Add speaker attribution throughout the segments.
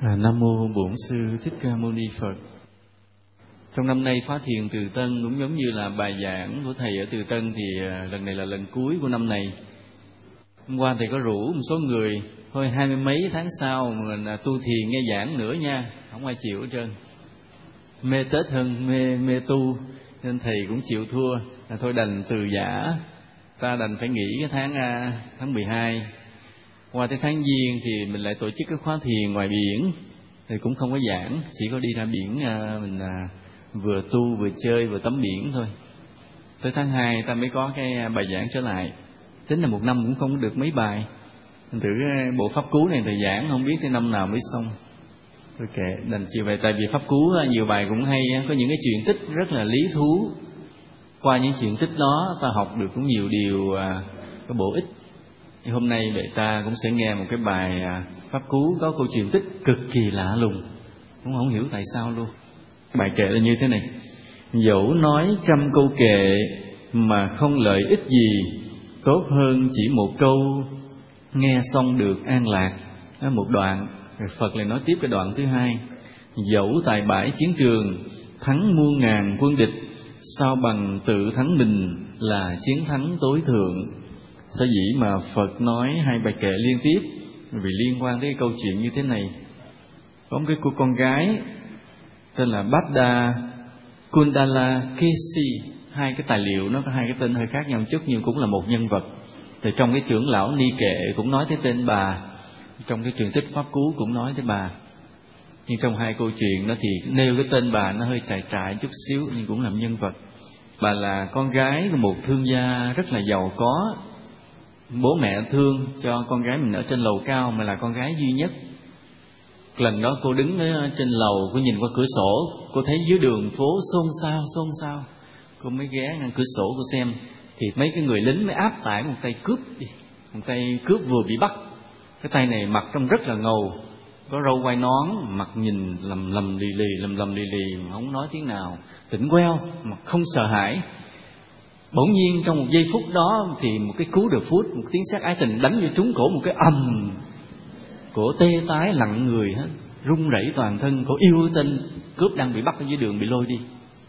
Speaker 1: Nam mô Bổn Sư Thích Ca Mâu Ni Phật. Trong năm nay khóa thiền Từ Tân cũng giống như là bài giảng của thầy ở Từ Tân thì lần này là lần cuối của năm này. Hôm qua thầy có rủ một số người thôi 20 mấy tháng sau mình tu thiền nghe giảng nữa nha, không ai chịu hết trơn. Mê Tết hơn mê tu nên thầy cũng chịu thua, thôi đành từ giã, ta đành phải nghỉ cái tháng 12. Qua tới tháng Giêng thì mình lại tổ chức cái khóa thiền ngoài biển, thì cũng không có giảng, chỉ có đi ra biển mình vừa tu vừa chơi vừa tắm biển thôi. Tới tháng 2 ta mới có cái bài giảng trở lại. Tính là một năm cũng không được mấy bài. Thử bộ pháp cú này thầy giảng không biết tới năm nào mới xong. Thôi kệ, đành chịu vậy. Tại vì pháp cú nhiều bài cũng hay, có những cái chuyện tích rất là lý thú. Qua những chuyện tích đó ta học được cũng nhiều điều có bổ ích. Thì hôm nay vậy ta cũng sẽ nghe một cái bài pháp cú có câu chuyện tích cực kỳ lạ lùng, cũng không hiểu tại sao luôn. Bài kệ là như thế này: dẫu nói 100 câu kệ mà không lợi ích gì, tốt hơn chỉ một câu nghe xong được an lạc. Đó một đoạn. Rồi Phật lại nói tiếp cái đoạn thứ hai: dẫu tại bãi chiến trường thắng muôn ngàn quân địch, sao bằng tự thắng mình là chiến thắng tối thượng. Sở dĩ mà Phật nói hai bài kệ liên tiếp vì liên quan tới cái câu chuyện như thế này. Có một cái cô con gái tên là Bhadda Kundala Kesi. Hai cái tài liệu nó có hai cái tên hơi khác nhau một chút, nhưng cũng là một nhân vật. Thì trong cái trưởng lão Ni Kệ cũng nói tới tên bà, trong cái truyền tích pháp cú cũng nói tới bà. Nhưng trong hai câu chuyện đó thì nêu cái tên bà nó hơi trại chút xíu, nhưng cũng làm nhân vật. Bà là con gái của một thương gia rất là giàu có. Bố mẹ thương cho con gái mình ở trên lầu cao, mà là con gái duy nhất. Lần đó cô đứng ở trên lầu, cô nhìn qua cửa sổ, cô thấy dưới đường phố xôn xao. Cô mới ghé ngang cửa sổ cô xem, thì mấy cái người lính mới áp tải một tay cướp đi. Một tay cướp vừa bị bắt. Cái tay này mặc trông rất là ngầu, có râu quai nón, mặt nhìn lầm lì lì, mà không nói tiếng nào, tỉnh queo mà không sợ hãi. Bỗng nhiên trong một giây phút đó thì một cái cú đờ phút, một tiếng sét ái tình đánh vô trúng cổ một cái ầm. Cổ tê tái lặng người hết, run rẩy toàn thân. Cổ yêu tên cướp đang bị bắt ở dưới đường, bị lôi đi.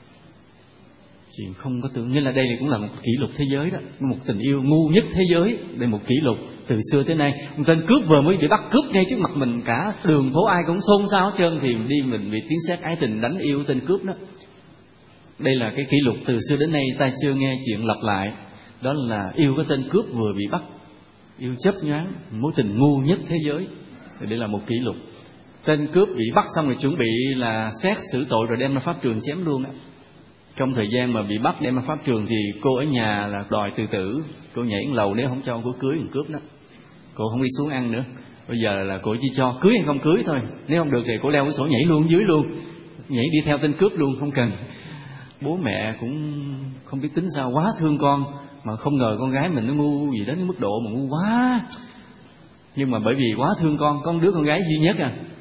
Speaker 1: Chuyện không có tưởng, như là đây cũng là một kỷ lục thế giới đó, một tình yêu ngu nhất thế giới. Đây một kỷ lục từ xưa tới nay. Một tên cướp vừa mới bị bắt, cướp ngay trước mặt mình, cả đường phố ai cũng xôn xao hết trơn, thì mình bị tiếng sét ái tình đánh yêu tên cướp đó. Đây là cái kỷ lục từ xưa đến nay ta chưa nghe chuyện lặp lại. Đó là yêu cái tên cướp vừa bị bắt, yêu chấp nhoáng, mối tình ngu nhất thế giới. Thì đây là một kỷ lục. Tên cướp bị bắt xong rồi chuẩn bị là xét xử tội rồi đem ra pháp trường chém luôn á. Trong thời gian mà bị bắt đem ra pháp trường thì cô ở nhà là đòi tự tử. Cô nhảy lầu nếu không cho cô cưới thằng cướp đó. Cô không đi xuống ăn nữa. Bây giờ là cô chỉ cho cưới hay không cưới thôi. Nếu không được thì cô leo cái sổ nhảy luôn dưới luôn, nhảy đi theo tên cướp luôn, không cần. Bố mẹ cũng không biết tính sao, quá thương con, mà không ngờ con gái mình nó ngu gì đến cái mức độ mà ngu quá. Nhưng mà bởi vì quá thương con đứa con gái duy nhất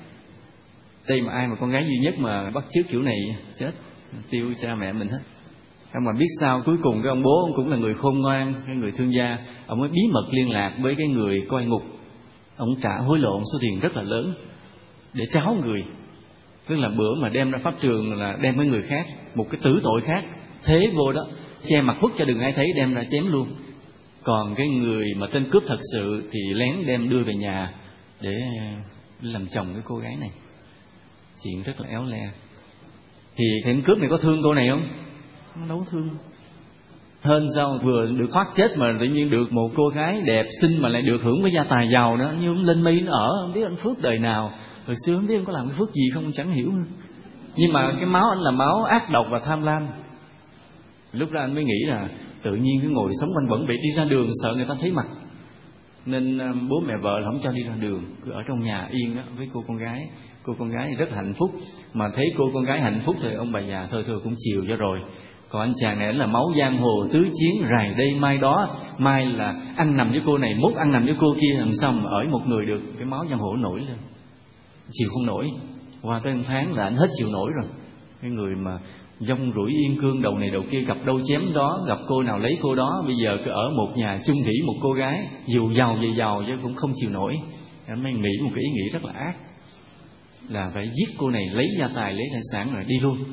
Speaker 1: đây mà ai mà con gái duy nhất mà bắt chước kiểu này chết, tiêu cha mẹ mình hết. Mà biết sao cuối cùng cái ông bố ông cũng là người khôn ngoan, cái người thương gia, ông mới bí mật liên lạc với cái người coi ngục. Ông trả hối lộ số tiền rất là lớn để tráo người. Tức là bữa mà đem ra pháp trường là đem với người khác, một cái tử tội khác, thế vô đó, che mặt khuất cho đừng ai thấy, đem ra chém luôn. Còn cái người mà tên cướp thật sự thì lén đem đưa về nhà để làm chồng cái cô gái này. Chuyện rất là éo le. Thì tên cướp này có thương cô này không? Không, đâu thương. Hơn sao vừa được thoát chết mà tự nhiên được một cô gái đẹp xinh mà lại được hưởng với gia tài giàu đó, như lên mây nó ở, không biết anh phước đời nào. Hồi xưa không biết anh có làm cái phước gì không, chẳng hiểu nữa. Nhưng mà cái máu anh là máu ác độc và tham lam. Lúc đó anh mới nghĩ là tự nhiên cứ ngồi sống quanh quẩn, bị đi ra đường sợ người ta thấy mặt, nên bố mẹ vợ là không cho đi ra đường, cứ ở trong nhà yên đó với cô con gái. Cô con gái rất hạnh phúc, mà thấy cô con gái hạnh phúc thì ông bà già thôi cũng chiều cho rồi. Còn anh chàng này là máu giang hồ tứ chiến, rày đây mai đó, mai là ăn nằm với cô này, mốt ăn nằm với cô kia, làm sao mà ở một người được. Cái máu giang hồ nổi lên, chịu không nổi. Qua tới 1 tháng là anh hết chịu nổi rồi. Cái người mà dông rủi yên cương, đầu này đầu kia, gặp đâu chém đó, gặp cô nào lấy cô đó. Bây giờ cứ ở một nhà chung thủy một cô gái, dù giàu về giàu chứ cũng không chịu nổi. Anh mới nghĩ một cái ý nghĩ rất là ác, là phải giết cô này, lấy gia tài, lấy tài sản rồi đi luôn.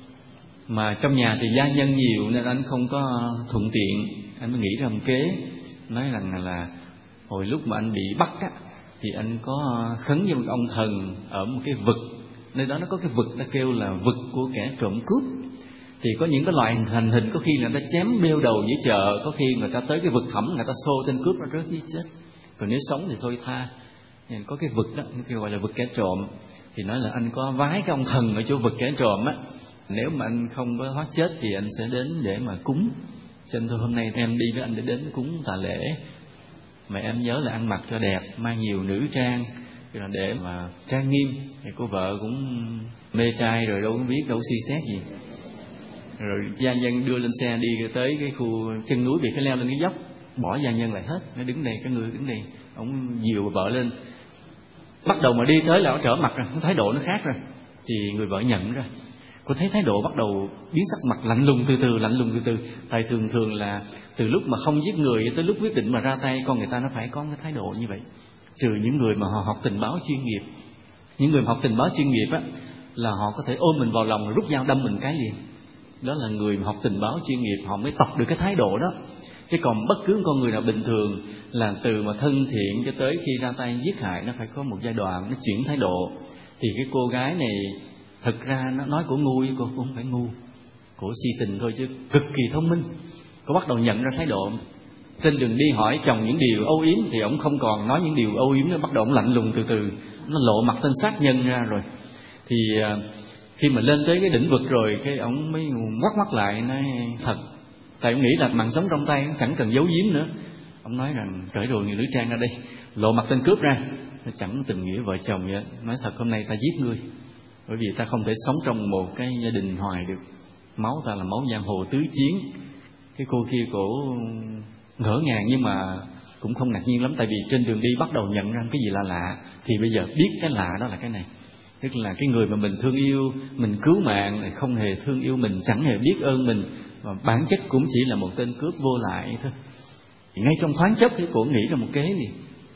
Speaker 1: Mà trong nhà thì gia nhân nhiều nên anh không có thuận tiện, anh mới nghĩ ra một kế, nói rằng là hồi lúc mà anh bị bắt á, thì anh có khấn với một ông thần ở một cái vực, nơi đó nó có cái vực ta kêu là vực của kẻ trộm cướp. Thì có những cái loại hành hình có khi người ta chém bêu đầu dưới chợ, có khi người ta tới cái vực thẳm người ta xô tên cướp nó rớt dưới chết, còn nếu sống thì thôi tha. Nên có cái vực đó kêu gọi là vực kẻ trộm. Thì nói là anh có vái cái ông thần ở chỗ vực kẻ trộm á, nếu mà anh không có thoát chết thì anh sẽ đến để mà cúng. Cho nên thôi hôm nay em đi với anh để đến cúng tạ lễ, mà em nhớ là ăn mặc cho đẹp, mang nhiều nữ trang rồi để mà trang nghiêm. Thì cô vợ cũng mê trai rồi, đâu có biết, đâu có suy xét gì. Rồi gia nhân đưa lên xe đi tới cái khu chân núi, bị phải leo lên cái dốc, bỏ gia nhân lại hết, nó đứng đây, cái người đứng đây, ông dìu vợ lên. Bắt đầu mà đi tới là ông trở mặt rồi, thái độ nó khác rồi. Thì người vợ nhận ra, cô thấy thái độ bắt đầu biến sắc mặt lạnh lùng từ từ. Tại thường là từ lúc mà không giết người tới lúc quyết định mà ra tay, con người ta nó phải có cái thái độ như vậy. Trừ những người mà họ học tình báo chuyên nghiệp. Những người mà học tình báo chuyên nghiệp á, là họ có thể ôm mình vào lòng rồi rút dao đâm mình cái liền. Đó là người mà học tình báo chuyên nghiệp, họ mới tập được cái thái độ đó. Chứ còn bất cứ con người nào bình thường là từ mà thân thiện cho tới khi ra tay giết hại, nó phải có một giai đoạn nó chuyển thái độ. Thì cái cô gái này thực ra nó nói cổ ngu, cô cũng không phải ngu, cổ si tình thôi chứ cực kỳ thông minh. Cô bắt đầu nhận ra thái độ. Trên đường đi hỏi chồng những điều âu yếm thì ông không còn nói những điều âu yếm nữa, bắt đầu ông lạnh lùng từ, nó lộ mặt tên sát nhân ra rồi. Thì khi mà lên tới cái đỉnh vực rồi, cái ông mới quắt mắt lại nói thật. Tại ông nghĩ là mạng sống trong tay, chẳng cần giấu giếm nữa. Ông nói rằng cởi đồ người nữ trang ra đây, lộ mặt tên cướp ra. Nó chẳng tình nghĩa vợ chồng vậy. Nói thật hôm nay ta giết ngươi, bởi vì ta không thể sống trong một cái gia đình hoài được. Máu ta là máu giang hồ tứ chiến. Cái cô kia cổ ngỡ ngàng nhưng mà cũng không ngạc nhiên lắm, tại vì trên đường đi bắt đầu nhận ra cái gì lạ lạ. Thì bây giờ biết cái lạ đó là cái này, tức là cái người mà mình thương yêu, mình cứu mạng lại không hề thương yêu mình, chẳng hề biết ơn mình, và bản chất cũng chỉ là một tên cướp vô lại thôi. Thì ngay trong thoáng chốc thì cô nghĩ ra một kế liền.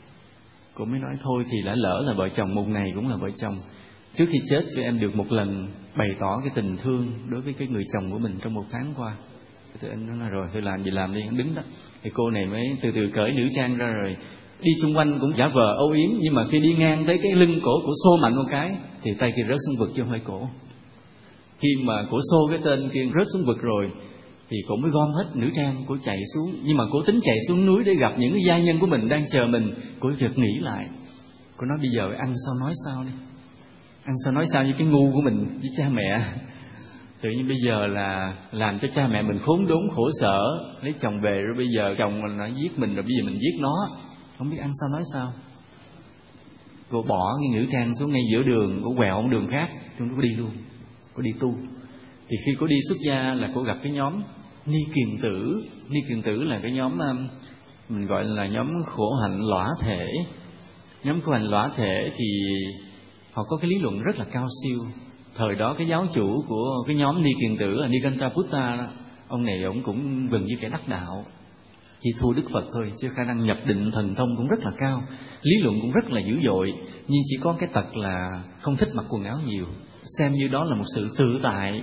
Speaker 1: Cô mới nói thôi thì đã lỡ là vợ chồng, một ngày cũng là vợ chồng. Trước khi chết cho em được một lần bày tỏ cái tình thương đối với cái người chồng của mình trong một tháng qua. Thì anh nói là rồi tôi làm gì làm đi, anh đứng đó. Thì cô này mới từ từ cởi nữ trang ra rồi đi xung quanh cũng giả vờ âu yếm, nhưng mà khi đi ngang tới cái lưng cổ xô mạnh một cái thì tay kia rớt xuống vực chứ không phải cổ. Khi mà cổ xô cái tên kia rớt xuống vực rồi thì cổ mới gom hết nữ trang, cổ chạy xuống. Nhưng mà cổ tính chạy xuống núi để gặp những cái gia nhân của mình đang chờ mình. Cổ chợt nghĩ lại, cô nói bây giờ ăn sao nói sao đi, ăn sao nói sao với cái ngu của mình với cha mẹ. Tự nhiên bây giờ là làm cho cha mẹ mình khốn đốn khổ sở, lấy chồng về rồi bây giờ chồng mình nó giết mình, rồi bây giờ mình giết nó, không biết ăn sao nói sao. Cô bỏ cái nữ trang xuống ngay giữa đường, cô quẹo một đường khác, cô đi luôn, cô đi tu. Thì khi cô đi xuất gia là cô gặp cái nhóm Ni Kiền Tử. Ni Kiền Tử là cái nhóm mình gọi là nhóm khổ hạnh lõa thể. Nhóm khổ hạnh lõa thể thì họ có cái lý luận rất là cao siêu. Thời đó cái giáo chủ của cái nhóm Ni Kiền Tử là Nikantaputta đó, ông này ông cũng gần như kẻ đắc đạo, chỉ thua Đức Phật thôi, chứ khả năng nhập định thần thông cũng rất là cao, lý luận cũng rất là dữ dội. Nhưng chỉ có cái tật là không thích mặc quần áo nhiều, xem như đó là một sự tự tại.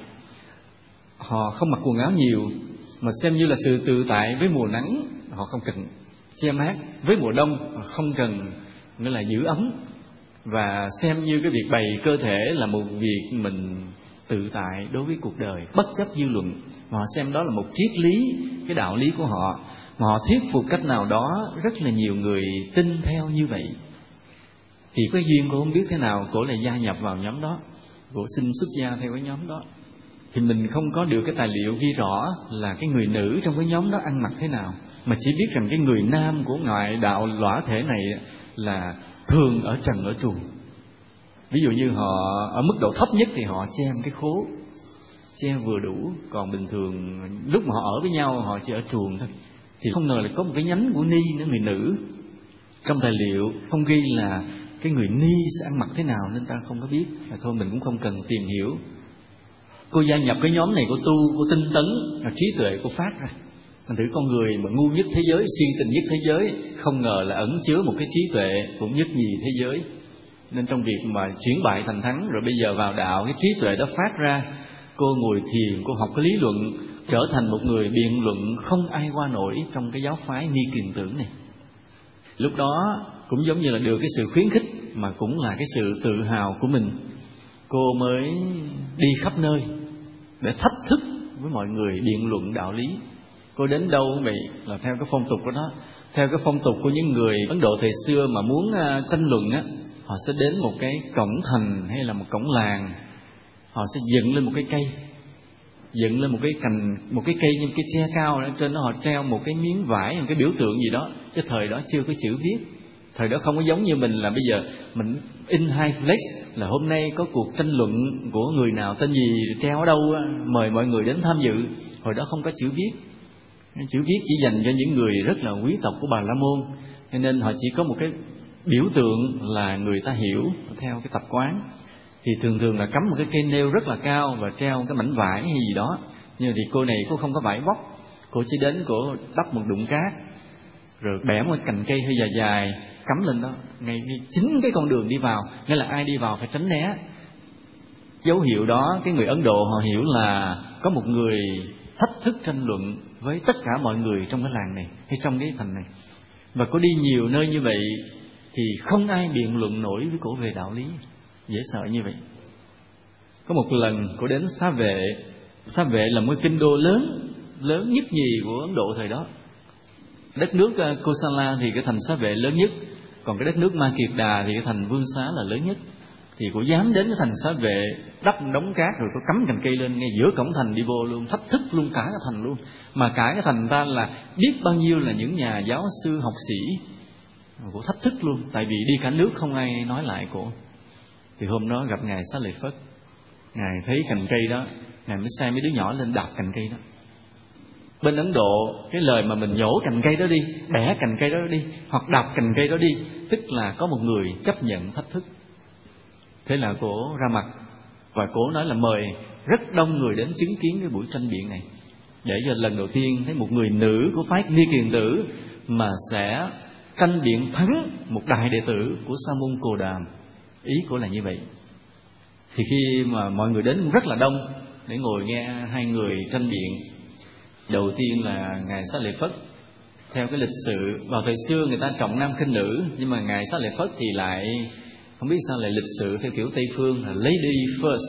Speaker 1: Họ không mặc quần áo nhiều mà xem như là sự tự tại. Với mùa nắng họ không cần che mát, với mùa đông họ không cần nghĩa là giữ ấm, và xem như cái việc bày cơ thể là một việc mình tự tại đối với cuộc đời, bất chấp dư luận. Mà họ xem đó là một triết lý, cái đạo lý của họ, mà họ thuyết phục cách nào đó rất là nhiều người tin theo như vậy. Thì có duyên cô không biết thế nào, cô lại gia nhập vào nhóm đó, cô xin xuất gia theo cái nhóm đó. Thì mình không có được cái tài liệu ghi rõ là cái người nữ trong cái nhóm đó ăn mặc thế nào, mà chỉ biết rằng cái người nam của ngoại đạo lõa thể này là thường ở trần ở truồng. Ví dụ như họ ở mức độ thấp nhất thì họ che một cái khố, che vừa đủ, còn bình thường lúc mà họ ở với nhau họ chỉ ở truồng thôi. Thì không ngờ là có một cái nhánh của Ni nữa, người nữ. Trong tài liệu không ghi là cái người Ni sẽ ăn mặc thế nào nên ta không có biết, và thôi mình cũng không cần tìm hiểu. Cô gia nhập cái nhóm này, cô tu, cô tinh tấn, và trí tuệ cô phát ra. Thành thử con người mà ngu nhất thế giới, siêng tình nhất thế giới, không ngờ là ẩn chứa một cái trí tuệ cũng nhất nhì thế giới. Nên trong việc mà chuyển bại thành thắng, rồi bây giờ vào đạo, cái trí tuệ đó phát ra, cô ngồi thiền, cô học cái lý luận, trở thành một người biện luận không ai qua nổi trong cái giáo phái Ni Kiền Tưởng này. Lúc đó cũng giống như là được cái sự khuyến khích, mà cũng là cái sự tự hào của mình. Cô mới đi khắp nơi để thách thức với mọi người biện luận đạo lý. Cô đến đâu cũng vậy, là theo cái phong tục của đó. Theo cái phong tục của những người Ấn Độ thời xưa mà muốn tranh luận á, họ sẽ đến một cái cổng thành hay là một cổng làng, họ sẽ dựng lên một cái cây, dựng lên một cái cành, một cái cây như một cái tre cao, ở trên đó họ treo một cái miếng vải, một cái biểu tượng gì đó. Cái thời đó chưa có chữ viết, thời đó không có giống như mình là bây giờ mình in hai flex là hôm nay có cuộc tranh luận của người nào tên gì treo ở đâu, mời mọi người đến tham dự. Hồi đó không có chữ viết, chữ viết chỉ dành cho những người rất là quý tộc của Bà La Môn, cho nên họ chỉ có một cái biểu tượng là người ta hiểu theo cái tập quán. Thì thường thường là cắm một cái cây nêu rất là cao và treo cái mảnh vải hay gì đó. Nhưng thì cô này cô không có vải vóc, cô chỉ đến cô đắp một đụng cát, rồi bẻ một cành cây hơi dài dài cắm lên đó, ngay chính cái con đường đi vào, nên là ai đi vào phải tránh né. Dấu hiệu đó cái người Ấn Độ họ hiểu là có một người thách thức tranh luận với tất cả mọi người trong cái làng này hay trong cái thành này. Và cô đi nhiều nơi như vậy thì không ai biện luận nổi với cổ về đạo lý, dễ sợ như vậy. Có một lần cô đến Xá Vệ. Xá Vệ là một cái kinh đô lớn nhất nhì của Ấn Độ thời đó. Đất nước Kosala thì cái thành Xá Vệ lớn nhất, còn cái đất nước Ma Kiệt Đà thì cái thành Vương Xá là lớn nhất. Thì cô dám đến cái thành Xá Vệ, đắp đống cát rồi cô cắm cành cây lên ngay giữa cổng thành đi vô luôn, thách thức luôn cả cái thành luôn. Mà cả cái thành ta là biết bao nhiêu là những nhà giáo sư học sĩ, cô thách thức luôn, tại vì đi cả nước không ai nói lại cô. Thì hôm đó gặp ngài Xá Lợi Phất, ngài thấy cành cây đó, ngài mới sai mấy đứa nhỏ lên đạp cành cây đó. Bên Ấn Độ cái lời mà mình nhổ cành cây đó đi, bẻ cành cây đó đi, hoặc đạp cành cây đó đi, tức là có một người chấp nhận thách thức. Thế là cổ ra mặt và cổ nói là mời rất đông người đến chứng kiến cái buổi tranh biện này, để cho lần đầu tiên thấy một người nữ của phái Ni Kiền Tử mà sẽ tranh biện thắng một đại đệ tử của Sa môn Cồ Đàm. Ý cổ là như vậy. Thì khi mà mọi người đến rất là đông để ngồi nghe hai người tranh biện, đầu tiên là ngài Xá Lợi Phất. Theo cái lịch sử vào thời xưa người ta trọng nam khinh nữ, nhưng mà ngài Xá Lợi Phất thì lại không biết sao lại lịch sự theo kiểu Tây phương là lady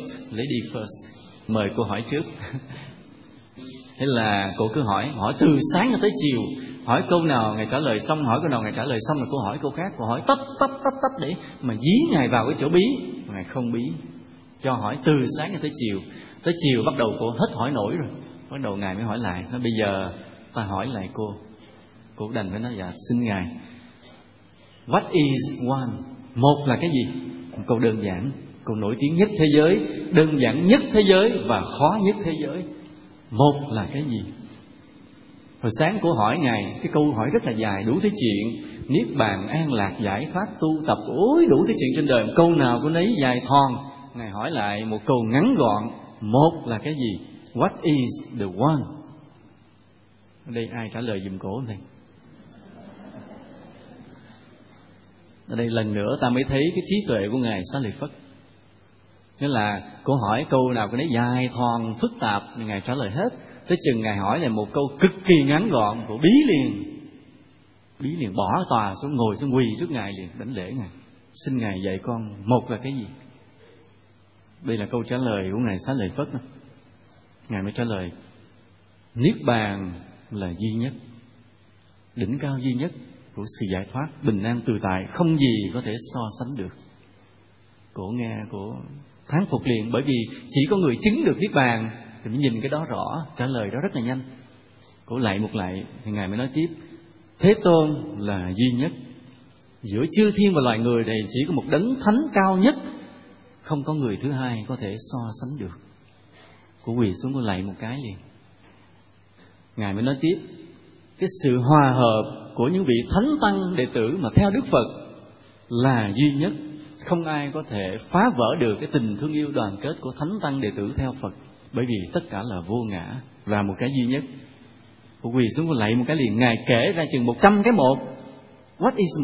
Speaker 1: first, mời cô hỏi trước. Thế là cô cứ hỏi từ sáng cho tới chiều, hỏi câu nào ngài trả lời xong, hỏi câu nào ngài trả lời xong là cô hỏi câu khác, cô hỏi tấp để mà dí ngài vào cái chỗ bí. Ngài không bí, cho hỏi từ sáng cho tới chiều. Tới chiều bắt đầu cô hết hỏi nổi rồi, bắt đầu ngài mới hỏi lại. Nói bây giờ ta hỏi lại cô. Cô đành phải nói dạ xin ngài, what is one? Một là cái gì? Một câu đơn giản, câu nổi tiếng nhất thế giới, đơn giản nhất thế giới và khó nhất thế giới. Một là cái gì? Hồi sáng cô hỏi ngài cái câu hỏi rất là dài, đủ thứ chuyện, niết bàn, an lạc, giải thoát, tu tập, ôi đủ thứ chuyện trên đời, câu nào cô nấy dài thòn. Ngài hỏi lại một câu ngắn gọn, một là cái gì? What is the one? Ở đây ai trả lời giùm cổ không thầy? Ở đây lần nữa ta mới thấy cái trí tuệ của ngài Xá Lợi Phất. Nghĩa là cô hỏi câu nào cô nấy dài thòn phức tạp, ngài trả lời hết. Tới chừng ngài hỏi là một câu cực kỳ ngắn gọn, cô bí liền bỏ tòa xuống, ngồi xuống quỳ trước ngài liền đảnh lễ ngài, xin ngài dạy con một là cái gì. Đây là câu trả lời của ngài Xá Lợi Phất đó. Ngài mới trả lời niết bàn là duy nhất, đỉnh cao duy nhất của sự giải thoát, bình an tự tại, không gì có thể so sánh được. Cổ nghe, cổ thán phục liền, bởi vì chỉ có người chứng được niết bàn thì mới nhìn cái đó rõ, trả lời đó rất là nhanh. Cổ lại một lại thì ngài mới nói tiếp, Thế Tôn là duy nhất, giữa chư thiên và loài người này chỉ có một đấng thánh cao nhất, không có người thứ hai có thể so sánh được. Cổ quỳ xuống, cổ lạy một cái liền. Ngài mới nói tiếp, cái sự hòa hợp của những vị thánh tăng đệ tử mà theo Đức Phật là duy nhất, không ai có thể phá vỡ được cái tình thương yêu đoàn kết của thánh tăng đệ tử theo Phật, bởi vì tất cả là vô ngã, là một cái duy nhất. Cô quỳ xuống cô lạy một cái liền. Ngài kể ra chừng 100 cái một. What is một?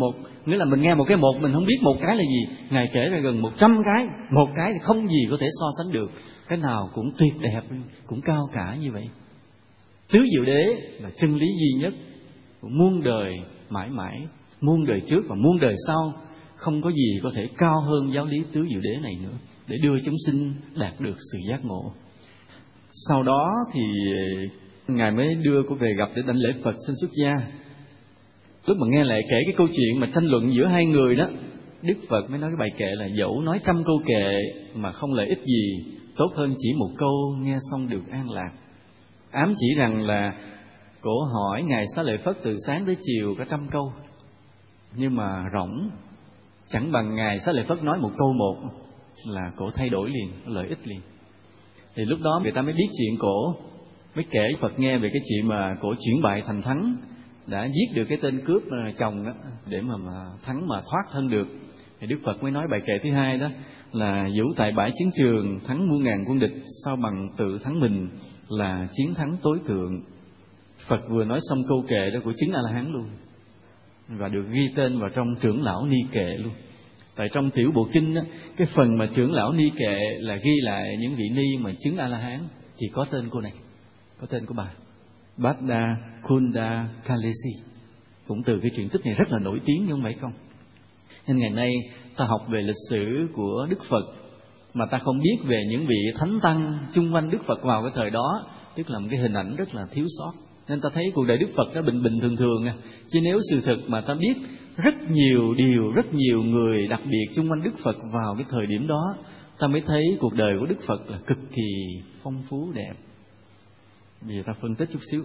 Speaker 1: Nghĩa là mình nghe một cái một, mình không biết một cái là gì. Ngài kể ra gần 100 cái, một cái thì không gì có thể so sánh được. Cái nào cũng tuyệt đẹp, cũng cao cả như vậy. Tứ Diệu Đế là chân lý duy nhất, muôn đời mãi mãi, muôn đời trước và muôn đời sau. Không có gì có thể cao hơn giáo lý Tứ Diệu Đế này nữa, để đưa chúng sinh đạt được sự giác ngộ. Sau đó thì Ngài mới đưa cô về gặp để đảnh lễ Phật xin xuất gia. Lúc mà nghe lại kể cái câu chuyện mà tranh luận giữa hai người đó, Đức Phật mới nói cái bài kệ là dẫu nói 100 câu kệ mà không lợi ích gì, tốt hơn chỉ một câu nghe xong được an lạc. Ám chỉ rằng là cổ hỏi Ngài Xá Lợi Phất từ sáng tới chiều cả 100 câu, nhưng mà rỗng, chẳng bằng Ngài Xá Lợi Phất nói một câu một là cổ thay đổi liền, lợi ích liền. Thì lúc đó người ta mới biết chuyện cổ, mới kể Phật nghe về cái chuyện mà cổ chuyển bại thành thắng, đã giết được cái tên cướp chồng đó, để mà thắng mà thoát thân được. Thì Đức Phật mới nói bài kệ thứ hai đó là dẫu tại bãi chiến trường thắng muôn ngàn quân địch, sao bằng tự thắng mình là chiến thắng tối thượng. Phật vừa nói xong câu kệ đó của chứng A-la-hán luôn, và được ghi tên vào trong trưởng lão ni kệ luôn. Tại trong tiểu bộ kinh đó, cái phần mà trưởng lão ni kệ là ghi lại những vị ni mà chứng A-la-hán thì có tên cô này, có tên của bà Bhadda Kunda Kalesi, cũng từ cái truyện tích này rất là nổi tiếng, không phải không? Nên ngày nay ta học về lịch sử của Đức Phật mà ta không biết về những vị thánh tăng chung quanh Đức Phật vào cái thời đó, tức là một cái hình ảnh rất là thiếu sót. Nên ta thấy cuộc đời Đức Phật nó bình bình thường thường à. Chứ nếu sự thực mà ta biết rất nhiều điều, rất nhiều người đặc biệt chung quanh Đức Phật vào cái thời điểm đó, ta mới thấy cuộc đời của Đức Phật là cực kỳ phong phú đẹp. Bây giờ ta phân tích chút xíu.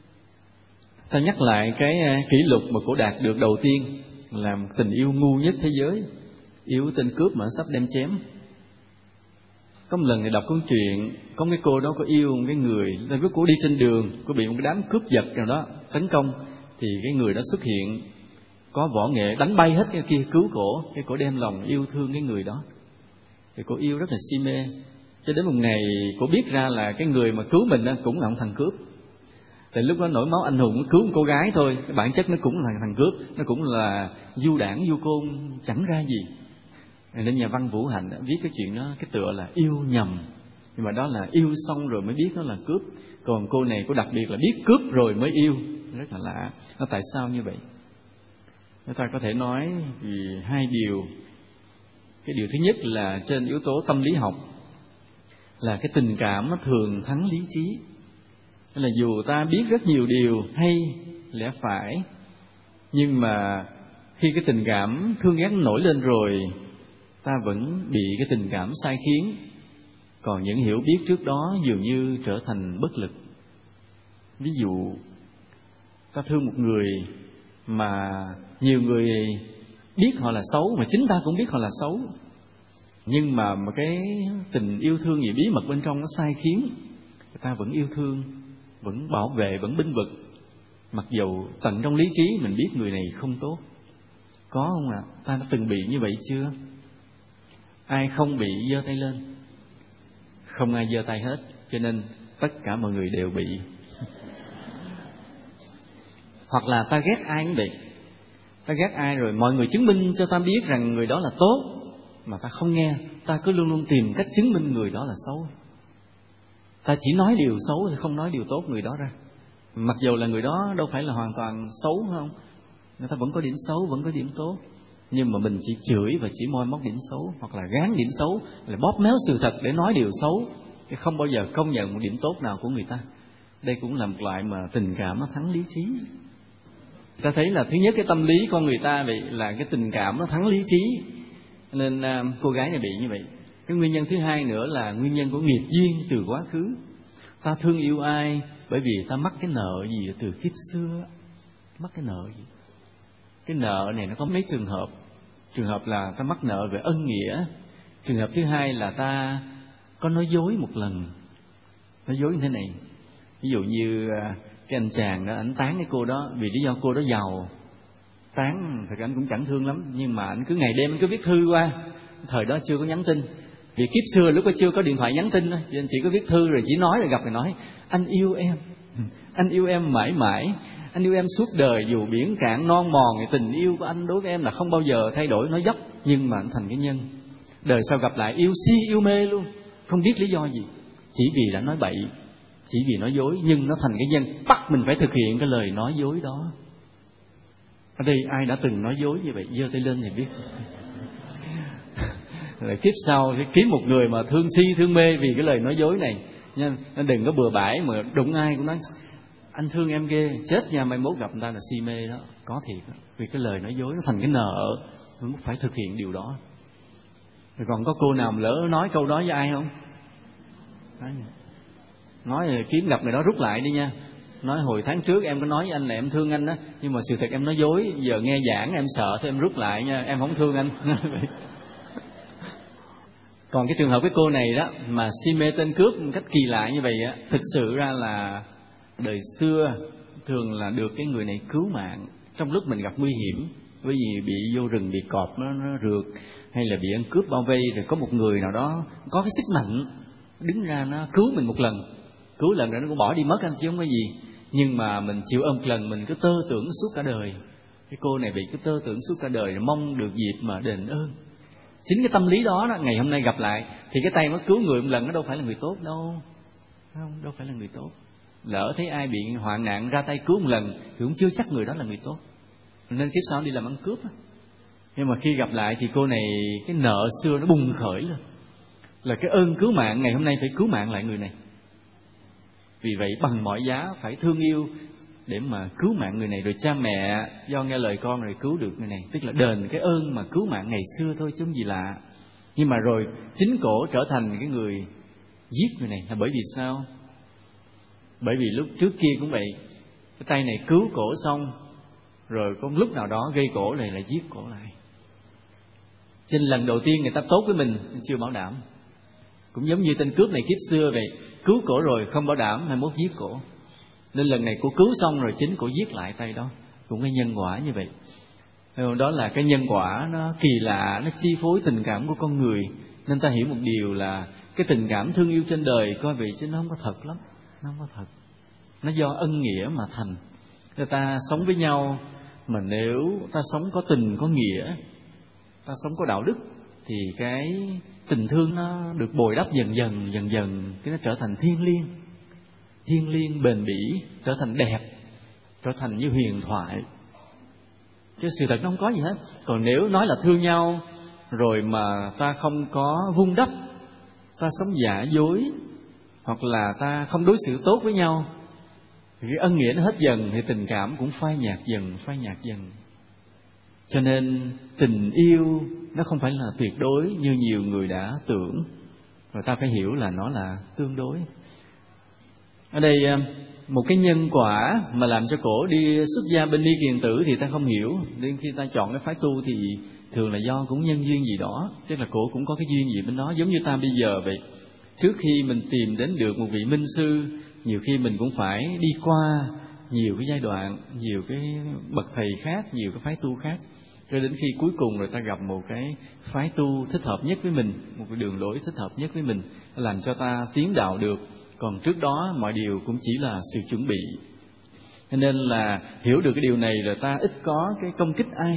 Speaker 1: Ta nhắc lại cái kỷ lục mà cổ đạt được đầu tiên, làm tình yêu ngu nhất thế giới, yêu tên cướp mà sắp đem chém. Có một lần này đọc câu chuyện, có cái cô đó có yêu một cái người, lúc cô đi trên đường, cô bị một cái đám cướp giật nào đó tấn công, thì cái người đó xuất hiện, có võ nghệ đánh bay hết cái kia cứu cổ, cái cổ đem lòng yêu thương cái người đó, thì cô yêu rất là si mê. Cho đến một ngày cô biết ra là cái người mà cứu mình cũng là một thằng cướp. Tại lúc đó nổi máu anh hùng cứu một cô gái thôi, cái bản chất nó cũng là thằng cướp, nó cũng là du đảng du côn chẳng ra gì. Nên nhà văn Vũ Hạnh viết cái chuyện đó, cái tựa là yêu nhầm, nhưng mà đó là yêu xong rồi mới biết nó là cướp. Còn cô này cô đặc biệt là biết cướp rồi mới yêu, rất là lạ. Nó tại sao như vậy? Chúng ta có thể nói vì hai điều. Cái điều thứ nhất là trên yếu tố tâm lý học, là cái tình cảm nó thường thắng lý trí. Nên là dù ta biết rất nhiều điều hay lẽ phải, nhưng mà khi cái tình cảm thương ghét nổi lên rồi, ta vẫn bị cái tình cảm sai khiến. Còn những hiểu biết trước đó dường như trở thành bất lực. Ví dụ, ta thương một người mà nhiều người biết họ là xấu, mà chính ta cũng biết họ là xấu, nhưng mà cái tình yêu thương gì bí mật bên trong nó sai khiến, người ta vẫn yêu thương, vẫn bảo vệ, vẫn bênh vực, mặc dù tận trong lý trí mình biết người này không tốt. Có không ạ? Ta đã từng bị như vậy chưa? Ai không bị giơ tay lên? Không ai giơ tay hết, cho nên tất cả mọi người đều bị. Hoặc là ta ghét ai cũng vậy. Ta ghét ai rồi mọi người chứng minh cho ta biết rằng người đó là tốt, mà ta không nghe, ta cứ luôn luôn tìm cách chứng minh người đó là xấu. Ta chỉ nói điều xấu thì không nói điều tốt người đó ra. Mặc dù là người đó đâu phải là hoàn toàn xấu, phải không? Người ta vẫn có điểm xấu, vẫn có điểm tốt, nhưng mà mình chỉ chửi và chỉ moi móc điểm xấu, hoặc là gán điểm xấu, là bóp méo sự thật để nói điều xấu, chứ không bao giờ công nhận một điểm tốt nào của người ta. Đây cũng là một loại mà tình cảm nó thắng lý trí. Ta thấy là thứ nhất cái tâm lý con người ta vậy, là cái tình cảm nó thắng lý trí, nên cô gái này bị như vậy. Cái nguyên nhân thứ hai nữa là nguyên nhân của nghiệp duyên từ quá khứ. Ta thương yêu ai bởi vì ta mắc cái nợ gì từ kiếp xưa. Mắc cái nợ gì? Cái nợ này nó có mấy trường hợp. Trường hợp là ta mắc nợ về ân nghĩa. Trường hợp thứ hai là ta có nói dối một lần. Nói dối như thế này. Ví dụ như cái anh chàng đó, ảnh tán cái cô đó vì lý do cô đó giàu. Tán, thật ra anh cũng chẳng thương lắm, nhưng mà anh cứ ngày đêm anh cứ viết thư qua. Thời đó chưa có nhắn tin. Vì kiếp xưa lúc đó chưa có điện thoại nhắn tin đó, cho nên chỉ có viết thư rồi chỉ nói, rồi gặp rồi nói anh yêu em mãi mãi, anh yêu em suốt đời, dù biển cạn non mòn thì tình yêu của anh đối với em là không bao giờ thay đổi, nói dốc, nhưng mà anh thành cái nhân. Đời sau gặp lại yêu si yêu mê luôn, không biết lý do gì, chỉ vì đã nói bậy, chỉ vì nói dối, nhưng nó thành cái nhân, bắt mình phải thực hiện cái lời nói dối đó. Ở đây ai đã từng nói dối như vậy, giơ tay lên thì biết. Rồi kiếp sau thì kiếm một người mà thương si thương mê vì cái lời nói dối này nha. Nên đừng có bừa bãi mà đụng ai cũng nói anh thương em ghê, chết nha, mai mốt gặp người ta là si mê đó, có thiệt đó. Vì cái lời nói dối nó thành cái nợ, mình phải thực hiện điều đó. Rồi còn có cô nào mà lỡ nói câu đó với ai không? Nói rồi kiếm gặp người đó rút lại đi nha. Nói hồi tháng trước em có nói với anh là em thương anh đó, nhưng mà sự thật em nói dối, giờ nghe giảng em sợ thôi em rút lại nha, em không thương anh. Còn cái trường hợp cái cô này đó mà si mê tên cướp một cách kỳ lạ như vậy á, thực sự ra là đời xưa thường là được cái người này cứu mạng trong lúc mình gặp nguy hiểm, bởi vì bị vô rừng bị cọp nó rượt, hay là bị ăn cướp bao vây, rồi có một người nào đó có cái sức mạnh đứng ra nó cứu mình một lần, cứu lần rồi nó cũng bỏ đi mất anh chứ không có gì, nhưng mà mình chịu ơn một lần mình cứ tơ tưởng suốt cả đời. Cái cô này bị cứ tơ tưởng suốt cả đời, mong được dịp mà đền ơn. Chính cái tâm lý đó, ngày hôm nay gặp lại thì cái tay nó cứu người một lần nó đâu phải là người tốt đâu, không, đâu phải là người tốt. Lỡ thấy ai bị hoạn nạn ra tay cứu một lần thì cũng chưa chắc người đó là người tốt, nên kiếp sau đi làm ăn cướp. Nhưng mà khi gặp lại thì cô này cái nợ xưa nó bùng khởi lên, là cái ơn cứu mạng, ngày hôm nay phải cứu mạng lại người này. Vì vậy bằng mọi giá phải thương yêu để mà cứu mạng người này. Rồi cha mẹ do nghe lời con rồi cứu được người này, tức là đền cái ơn mà cứu mạng ngày xưa thôi chứ không gì lạ. Nhưng mà rồi chính cổ trở thành cái người giết người này là bởi vì sao? Bởi vì lúc trước kia cũng vậy, cái tay này cứu cổ xong rồi có lúc nào đó gây cổ này lại giết cổ lại. Cho nên lần đầu tiên người ta tốt với mình chưa bảo đảm. Cũng giống như tên cướp này kiếp xưa vậy, cứu cổ rồi không bảo đảm mai mốt giết cổ. Nên lần này cổ cứu xong rồi chính cổ giết lại tay đó, cũng cái nhân quả như vậy. Đó là cái nhân quả nó kỳ lạ, nó chi phối tình cảm của con người. Nên ta hiểu một điều là cái tình cảm thương yêu trên đời coi vậy chứ nó không có thật lắm, nó không có thật. Nó do ân nghĩa mà thành. Người ta sống với nhau mà nếu ta sống có tình có nghĩa, ta sống có đạo đức, thì cái tình thương nó được bồi đắp dần dần, cái nó trở thành thiêng liêng bền bỉ, trở thành đẹp, trở thành như huyền thoại. Chứ sự thật nó không có gì hết. Còn nếu nói là thương nhau rồi mà ta không có vun đắp, ta sống giả dối, hoặc là ta không đối xử tốt với nhau, thì cái ân nghĩa nó hết dần, thì tình cảm cũng phai nhạt dần. Cho nên tình yêu nó không phải là tuyệt đối như nhiều người đã tưởng, và ta phải hiểu là nó là tương đối. Ở đây một cái nhân quả mà làm cho cổ đi xuất gia bên ni kiền tử thì ta không hiểu. Nên khi ta chọn cái phái tu thì thường là do cũng nhân duyên gì đó, tức là cổ cũng có cái duyên gì bên đó. Giống như ta bây giờ vậy, trước khi mình tìm đến được một vị minh sư, nhiều khi mình cũng phải đi qua nhiều cái giai đoạn, nhiều cái bậc thầy khác, nhiều cái phái tu khác, cho đến khi cuối cùng rồi ta gặp một cái phái tu thích hợp nhất với mình, một cái đường lối thích hợp nhất với mình, làm cho ta tiến đạo được. Còn trước đó mọi điều cũng chỉ là sự chuẩn bị. Cho nên là hiểu được cái điều này rồi ta ít có cái công kích ai,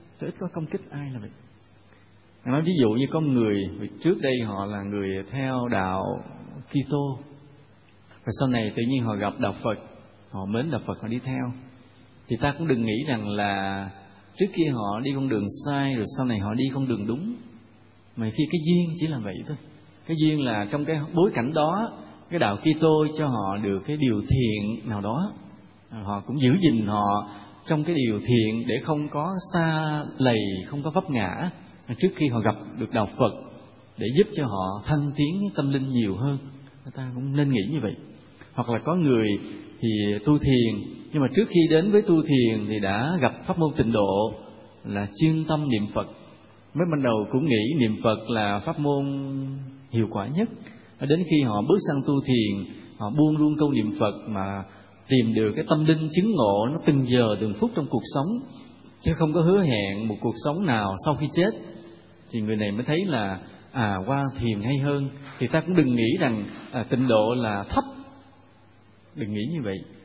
Speaker 1: là vậy. Nói ví dụ như có một người trước đây họ là người theo đạo Kitô, và sau này tự nhiên họ gặp đạo Phật, họ mến đạo Phật, họ đi theo, thì ta cũng đừng nghĩ rằng là trước kia họ đi con đường sai rồi sau này họ đi con đường đúng. Mà khi cái duyên chỉ là vậy thôi. Cái duyên là trong cái bối cảnh đó, cái đạo Kitô cho họ được cái điều thiện nào đó, họ cũng giữ gìn họ trong cái điều thiện để không có xa lầy, không có vấp ngã trước khi họ gặp được đạo Phật, để giúp cho họ thăng tiến tâm linh nhiều hơn. Người ta cũng nên nghĩ như vậy. Hoặc là có người thì tu thiền, nhưng mà trước khi đến với tu thiền thì đã gặp pháp môn Tịnh Độ là chuyên tâm niệm Phật. Mới ban đầu cũng nghĩ niệm Phật là pháp môn hiệu quả nhất. Đến khi họ bước sang tu thiền, họ buông luôn câu niệm Phật mà tìm được cái tâm linh chứng ngộ nó từng giờ từng phút trong cuộc sống, chứ không có hứa hẹn một cuộc sống nào sau khi chết, thì người này mới thấy là qua thiền hay hơn. Thì ta cũng đừng nghĩ rằng Tịnh Độ là thấp, đừng nghĩ như vậy.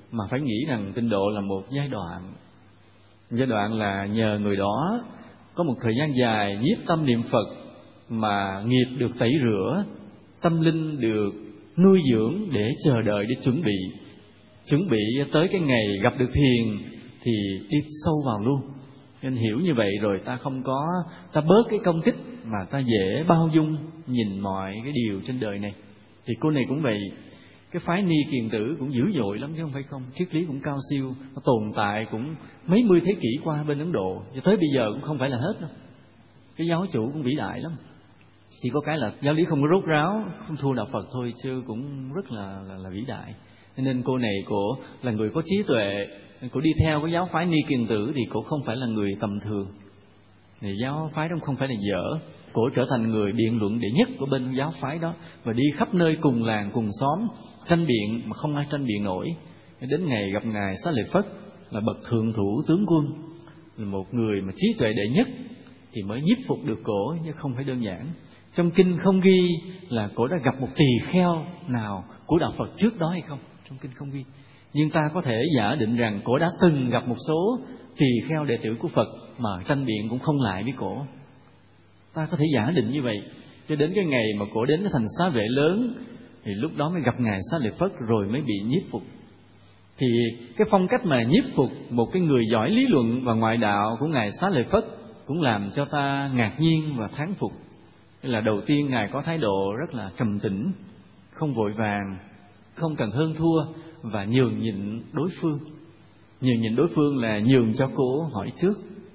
Speaker 1: mà phải nghĩ rằng tịnh độ là một giai đoạn. Giai đoạn là nhờ người đó có một thời gian dài nhiếp tâm niệm Phật mà nghiệp được tẩy rửa, tâm linh được nuôi dưỡng để chờ đợi, để chuẩn bị tới cái ngày gặp được thiền thì đi sâu vào luôn. Nên hiểu như vậy rồi ta bớt cái công kích mà ta dễ bao dung nhìn mọi cái điều trên đời này. Thì cô này cũng vậy, cái phái Ni Kiền Tử cũng dữ dội lắm chứ không phải không, triết lý cũng cao siêu, nó tồn tại cũng mấy mươi thế kỷ qua bên Ấn Độ, cho tới bây giờ cũng không phải là hết đâu. Cái giáo chủ cũng vĩ đại lắm, chỉ có cái là giáo lý không có rốt ráo, không thua đạo Phật thôi, chứ cũng rất là vĩ đại. Nên cô này cổ là người có trí tuệ, cổ đi theo cái giáo phái Ni Kiền Tử thì cổ không phải là người tầm thường. Thì giáo phái đó không phải là dở, cổ trở thành người biện luận đệ nhất của bên giáo phái đó, và đi khắp nơi cùng làng cùng xóm tranh biện mà không ai tranh biện nổi. Đến ngày gặp ngài Xá Lợi Phất là bậc thượng thủ tướng quân, là một người mà trí tuệ đệ nhất, thì mới nhiếp phục được cổ, chứ không phải đơn giản. Trong kinh không ghi là cổ đã gặp một tỳ kheo nào của đạo Phật trước đó hay không, trong kinh không ghi. Nhưng ta có thể giả định rằng cổ đã từng gặp một số tỳ kheo đệ tử của Phật mà tranh biện cũng không lại với cổ. Ta có thể giả định như vậy. Cho đến cái ngày mà cổ đến cái thành Xá Vệ lớn thì lúc đó mới gặp ngài Xá Lợi Phất, rồi mới bị nhiếp phục. Thì cái phong cách mà nhiếp phục một cái người giỏi lý luận và ngoại đạo của ngài Xá Lợi Phất cũng làm cho ta ngạc nhiên và thán phục. Là đầu tiên ngài có thái độ rất là trầm tĩnh, không vội vàng, không cần hơn thua, và nhường nhịn đối phương. Nhường nhịn đối phương là nhường cho cô hỏi trước,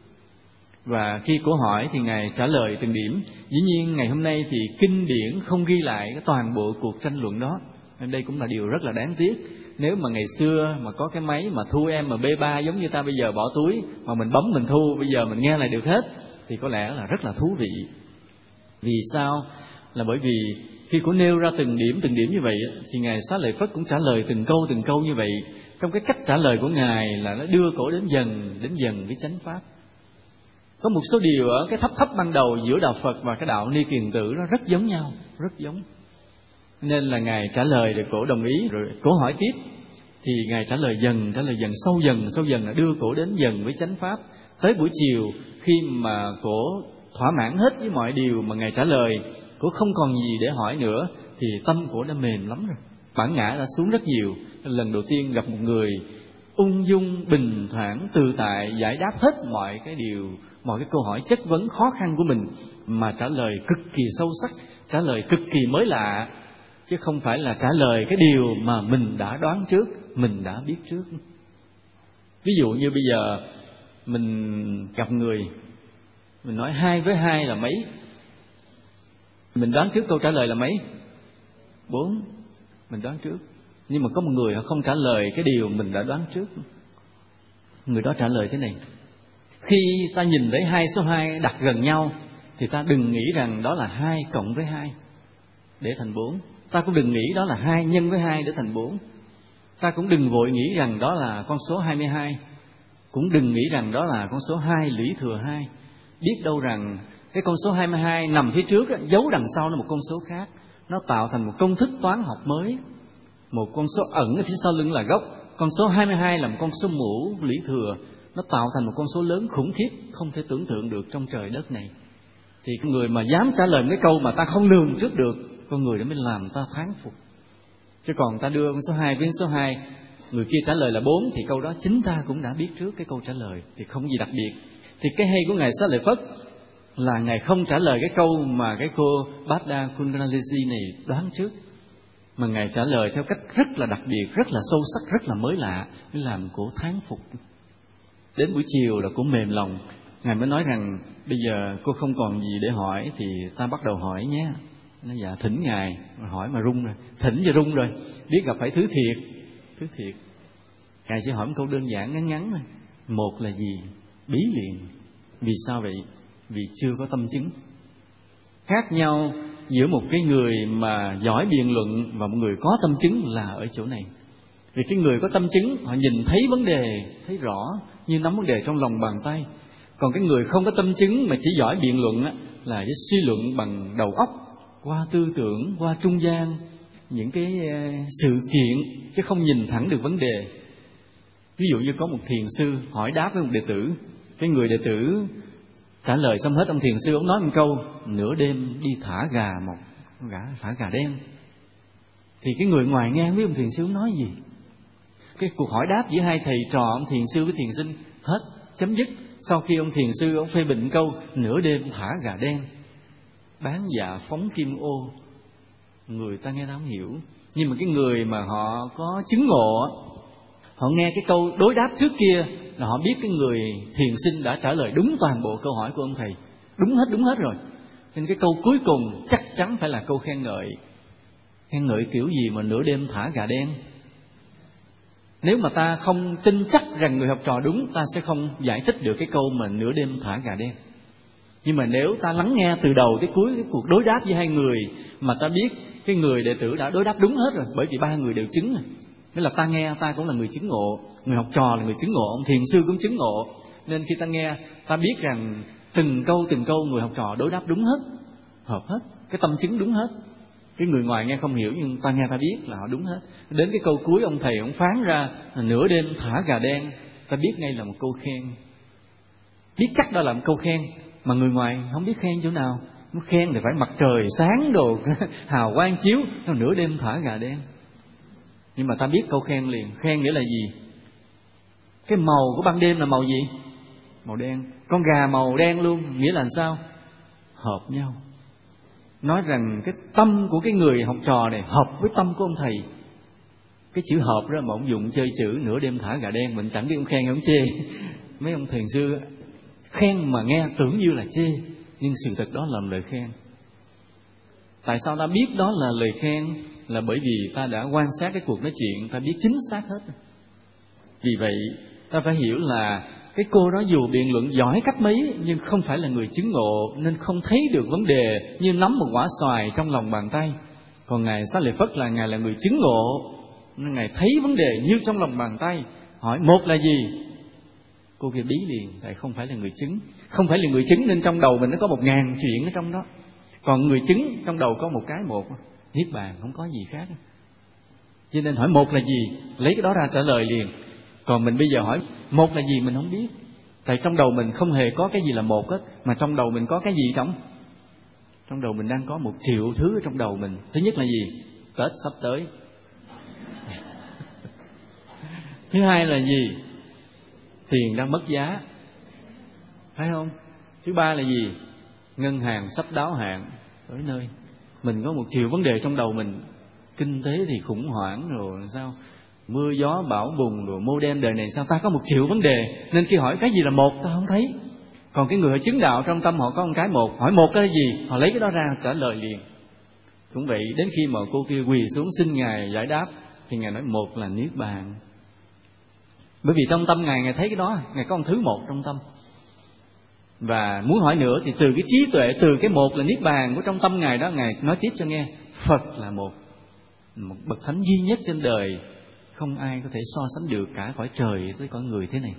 Speaker 1: và khi cô hỏi thì ngài trả lời từng điểm. Dĩ nhiên ngày hôm nay thì kinh điển không ghi lại cái toàn bộ cuộc tranh luận đó, nên đây cũng là điều rất là đáng tiếc. Nếu mà ngày xưa mà có cái máy mà thu MP3 giống như ta bây giờ bỏ túi mà mình bấm mình thu, bây giờ mình nghe lại được hết, thì có lẽ là rất là thú vị. Vì sao? Là bởi vì khi cô nêu ra từng điểm như vậy thì ngài Xá Lợi Phất cũng trả lời từng câu như vậy. Trong cái cách trả lời của ngài là nó đưa cổ đến dần cái chánh pháp. Có một số điều ở cái thấp ban đầu giữa đạo Phật và cái đạo Ni Kiền Tử nó rất giống nhau, rất giống. Nên là ngài trả lời để cổ đồng ý, rồi cổ hỏi tiếp thì ngài trả lời dần, sâu dần là đưa cổ đến dần với chánh pháp. Tới buổi chiều khi mà cổ thỏa mãn hết với mọi điều mà ngài trả lời, cổ không còn gì để hỏi nữa, thì tâm cổ đã mềm lắm rồi, bản ngã đã xuống rất nhiều. Lần đầu tiên gặp một người ung dung, bình thản, tự tại, giải đáp hết mọi cái câu hỏi chất vấn khó khăn của mình, mà trả lời cực kỳ sâu sắc, trả lời cực kỳ mới lạ, chứ không phải là trả lời cái điều mà mình đã đoán trước, mình đã biết trước. Ví dụ như bây giờ mình gặp người, mình nói 2 với 2 là mấy, mình đoán trước câu trả lời là mấy? 4, mình đoán trước. Nhưng mà có một người họ không trả lời cái điều mình đã đoán trước. Người đó trả lời thế này: khi ta nhìn thấy 2 số 2 đặt gần nhau thì ta đừng nghĩ rằng đó là 2 cộng với 2 để thành 4. Ta cũng đừng nghĩ đó là 2 nhân với 2 để thành 4. Ta cũng đừng vội nghĩ rằng đó là con số 22. Cũng đừng nghĩ rằng đó là con số 2 lũy thừa 2. Biết đâu rằng cái con số 22 nằm phía trước, giấu đằng sau là một con số khác. Nó tạo thành một công thức toán học mới. Một con số ẩn ở phía sau lưng là gốc. Con số 22 là một con số mũ lũy thừa. Nó tạo thành một con số lớn khủng khiếp, không thể tưởng tượng được trong trời đất này. Thì người mà dám trả lời cái câu mà ta không lường trước được, con người đó mới làm ta thán phục. Chứ còn ta đưa con số 2 với số 2, người kia trả lời là 4, thì câu đó chính ta cũng đã biết trước cái câu trả lời, thì không gì đặc biệt. Thì cái hay của ngài Xá Lợi Phất là ngài không trả lời cái câu mà cái cô Bhadda Kundalini này đoán trước, mà ngài trả lời theo cách rất là đặc biệt, rất là sâu sắc, rất là mới lạ, mới làm cổ thán phục. Đến buổi chiều là cổ mềm lòng, ngài mới nói rằng bây giờ cô không còn gì để hỏi thì ta bắt đầu hỏi nhé. Nói dạ thỉnh ngài, hỏi mà run rồi, thỉnh và run rồi, biết gặp phải thứ thiệt. Ngài chỉ hỏi một câu đơn giản ngắn thôi. Một là gì? Bí liền. Vì sao vậy? Vì chưa có tâm chứng. Khác nhau giữa một cái người mà giỏi biện luận và một người có tâm chứng là ở chỗ này. Vì cái người có tâm chứng, họ nhìn thấy vấn đề, thấy rõ như nắm vấn đề trong lòng bàn tay. Còn cái người không có tâm chứng mà chỉ giỏi biện luận á, là cái suy luận bằng đầu óc, qua tư tưởng, qua trung gian, những cái sự kiện, chứ không nhìn thẳng được vấn đề. Ví dụ như có một thiền sư hỏi đáp với một đệ tử, cái người đệ tử trả lời xong hết, ông thiền sư ông nói một câu: nửa đêm đi thả gà, thả gà đen. Thì cái người ngoài nghe không biết ông thiền sư ông nói gì. Cái cuộc hỏi đáp giữa hai thầy trò, ông thiền sư với thiền sinh, hết, chấm dứt. Sau khi ông thiền sư ông phê bình câu nửa đêm thả gà đen, bán dạ phóng kim ô, người ta nghe ta không hiểu. Nhưng mà cái người mà họ có chứng ngộ, họ nghe cái câu đối đáp trước kia là họ biết cái người thiền sinh đã trả lời đúng toàn bộ câu hỏi của ông thầy, đúng hết rồi. Nên cái câu cuối cùng chắc chắn phải là câu khen ngợi. Khen ngợi kiểu gì mà nửa đêm thả gà đen? Nếu mà ta không tin chắc rằng người học trò đúng, ta sẽ không giải thích được cái câu mà nửa đêm thả gà đen. Nhưng mà nếu ta lắng nghe từ đầu tới cuối cái cuộc đối đáp với hai người, mà ta biết cái người đệ tử đã đối đáp đúng hết rồi, bởi vì ba người đều chứng rồi. Nên là ta nghe, ta cũng là người chứng ngộ, người học trò là người chứng ngộ, ông thiền sư cũng chứng ngộ. Nên khi ta nghe, ta biết rằng từng câu người học trò đối đáp đúng hết, hợp hết, cái tâm chứng đúng hết. Cái người ngoài nghe không hiểu, nhưng ta nghe ta biết là họ đúng hết. Đến cái câu cuối ông thầy ông phán ra nửa đêm thả gà đen, ta biết ngay là một câu khen, biết chắc đó là một câu khen. Mà người ngoài không biết khen chỗ nào, nó khen thì phải mặt trời sáng đồ hào quang chiếu, nó nửa đêm thả gà đen. Nhưng mà ta biết câu khen liền. Khen nghĩa là gì? Cái màu của ban đêm là màu gì? Màu đen. Con gà màu đen luôn, nghĩa là sao? Hợp nhau. Nói rằng cái tâm của cái người học trò này hợp với tâm của ông thầy. Cái chữ hợp đó mà ông dùng chơi chữ nửa đêm thả gà đen, mình chẳng biết ông khen ông chê. Mấy ông thiền sư khen mà nghe tưởng như là chê, nhưng sự thật đó là lời khen. Tại sao ta biết đó là lời khen? Là bởi vì ta đã quan sát cái cuộc nói chuyện, ta biết chính xác hết. Vì vậy ta phải hiểu là cái cô đó dù biện luận giỏi cách mấy, nhưng không phải là người chứng ngộ, nên không thấy được vấn đề như nắm một quả xoài trong lòng bàn tay. Còn Ngài Xá Lợi Phất là Ngài là người chứng ngộ, nên Ngài thấy vấn đề như trong lòng bàn tay. Hỏi một là gì? Cô kia bí liền, tại không phải là người chứng. Không phải là người chứng nên trong đầu mình nó có 1000 chuyện ở trong đó. Còn người chứng trong đầu có một cái một, niết bàn, không có gì khác. Cho nên hỏi một là gì, lấy cái đó ra trả lời liền. Còn mình bây giờ hỏi một là gì mình không biết. Tại trong đầu mình không hề có cái gì là một hết, mà trong đầu mình có cái gì trong? Trong đầu mình đang có 1 triệu thứ ở trong đầu mình. Thứ nhất là gì? Tết sắp tới. Thứ hai là gì? Tiền đang mất giá, phải không? Thứ ba là gì? Ngân hàng sắp đáo hạn tới nơi. Mình có 1 triệu vấn đề trong đầu mình. Kinh tế thì khủng hoảng rồi sao, mưa gió bão bùng rồi mô đen đời này sao, ta có 1 triệu vấn đề. Nên khi hỏi cái gì là một, ta không thấy. Còn cái người chứng đạo trong tâm họ có một cái một, hỏi một cái gì, họ lấy cái đó ra trả lời liền. Cũng vậy, đến khi mà cô kia quỳ xuống xin Ngài giải đáp, thì Ngài nói một là niết bàn. Bởi vì trong tâm Ngài thấy cái đó, Ngài có một thứ một trong tâm. Và muốn hỏi nữa thì từ cái trí tuệ, từ cái một là niết bàn của trong tâm Ngài đó, Ngài nói tiếp cho nghe, Phật là một bậc thánh duy nhất trên đời, không ai có thể so sánh được cả cõi trời với cõi người thế này,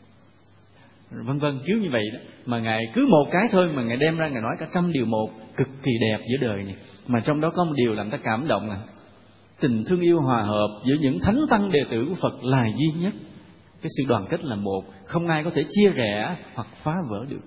Speaker 1: vân vân, kiểu như vậy đó. Mà Ngài cứ một cái thôi mà Ngài đem ra Ngài nói cả 100 điều một cực kỳ đẹp giữa đời này. Mà trong đó có một điều làm ta cảm động là tình thương yêu hòa hợp giữa những thánh tăng đệ tử của Phật là duy nhất. Cái sự đoàn kết là một, không ai có thể chia rẽ hoặc phá vỡ được.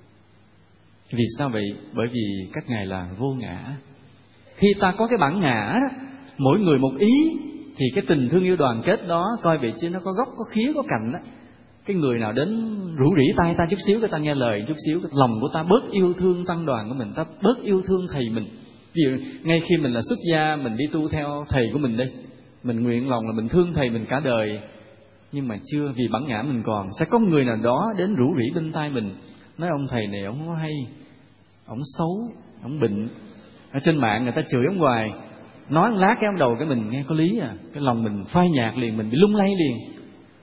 Speaker 1: Vì sao vậy? Bởi vì các ngài là vô ngã. Khi ta có cái bản ngã đó, mỗi người một ý, thì cái tình thương yêu đoàn kết đó coi về chứ nó có gốc, có khía, có cành đó. Cái người nào đến rủ rỉ tay ta chút xíu, cái ta nghe lời chút xíu, cái lòng của ta bớt yêu thương tăng đoàn của mình, ta bớt yêu thương thầy mình. Ví dụ ngay khi mình là xuất gia, mình đi tu theo thầy của mình đây, mình nguyện lòng là mình thương thầy mình cả đời, nhưng mà chưa, vì bản ngã mình còn. Sẽ có người nào đó đến rủ rỉ bên tai mình, nói ông thầy này ông không có hay, ông xấu, ông bệnh. Ở trên mạng người ta chửi ông hoài, nói một lát cái ông đầu cái mình nghe có lý à, cái lòng mình phai nhạt liền, mình bị lung lay liền.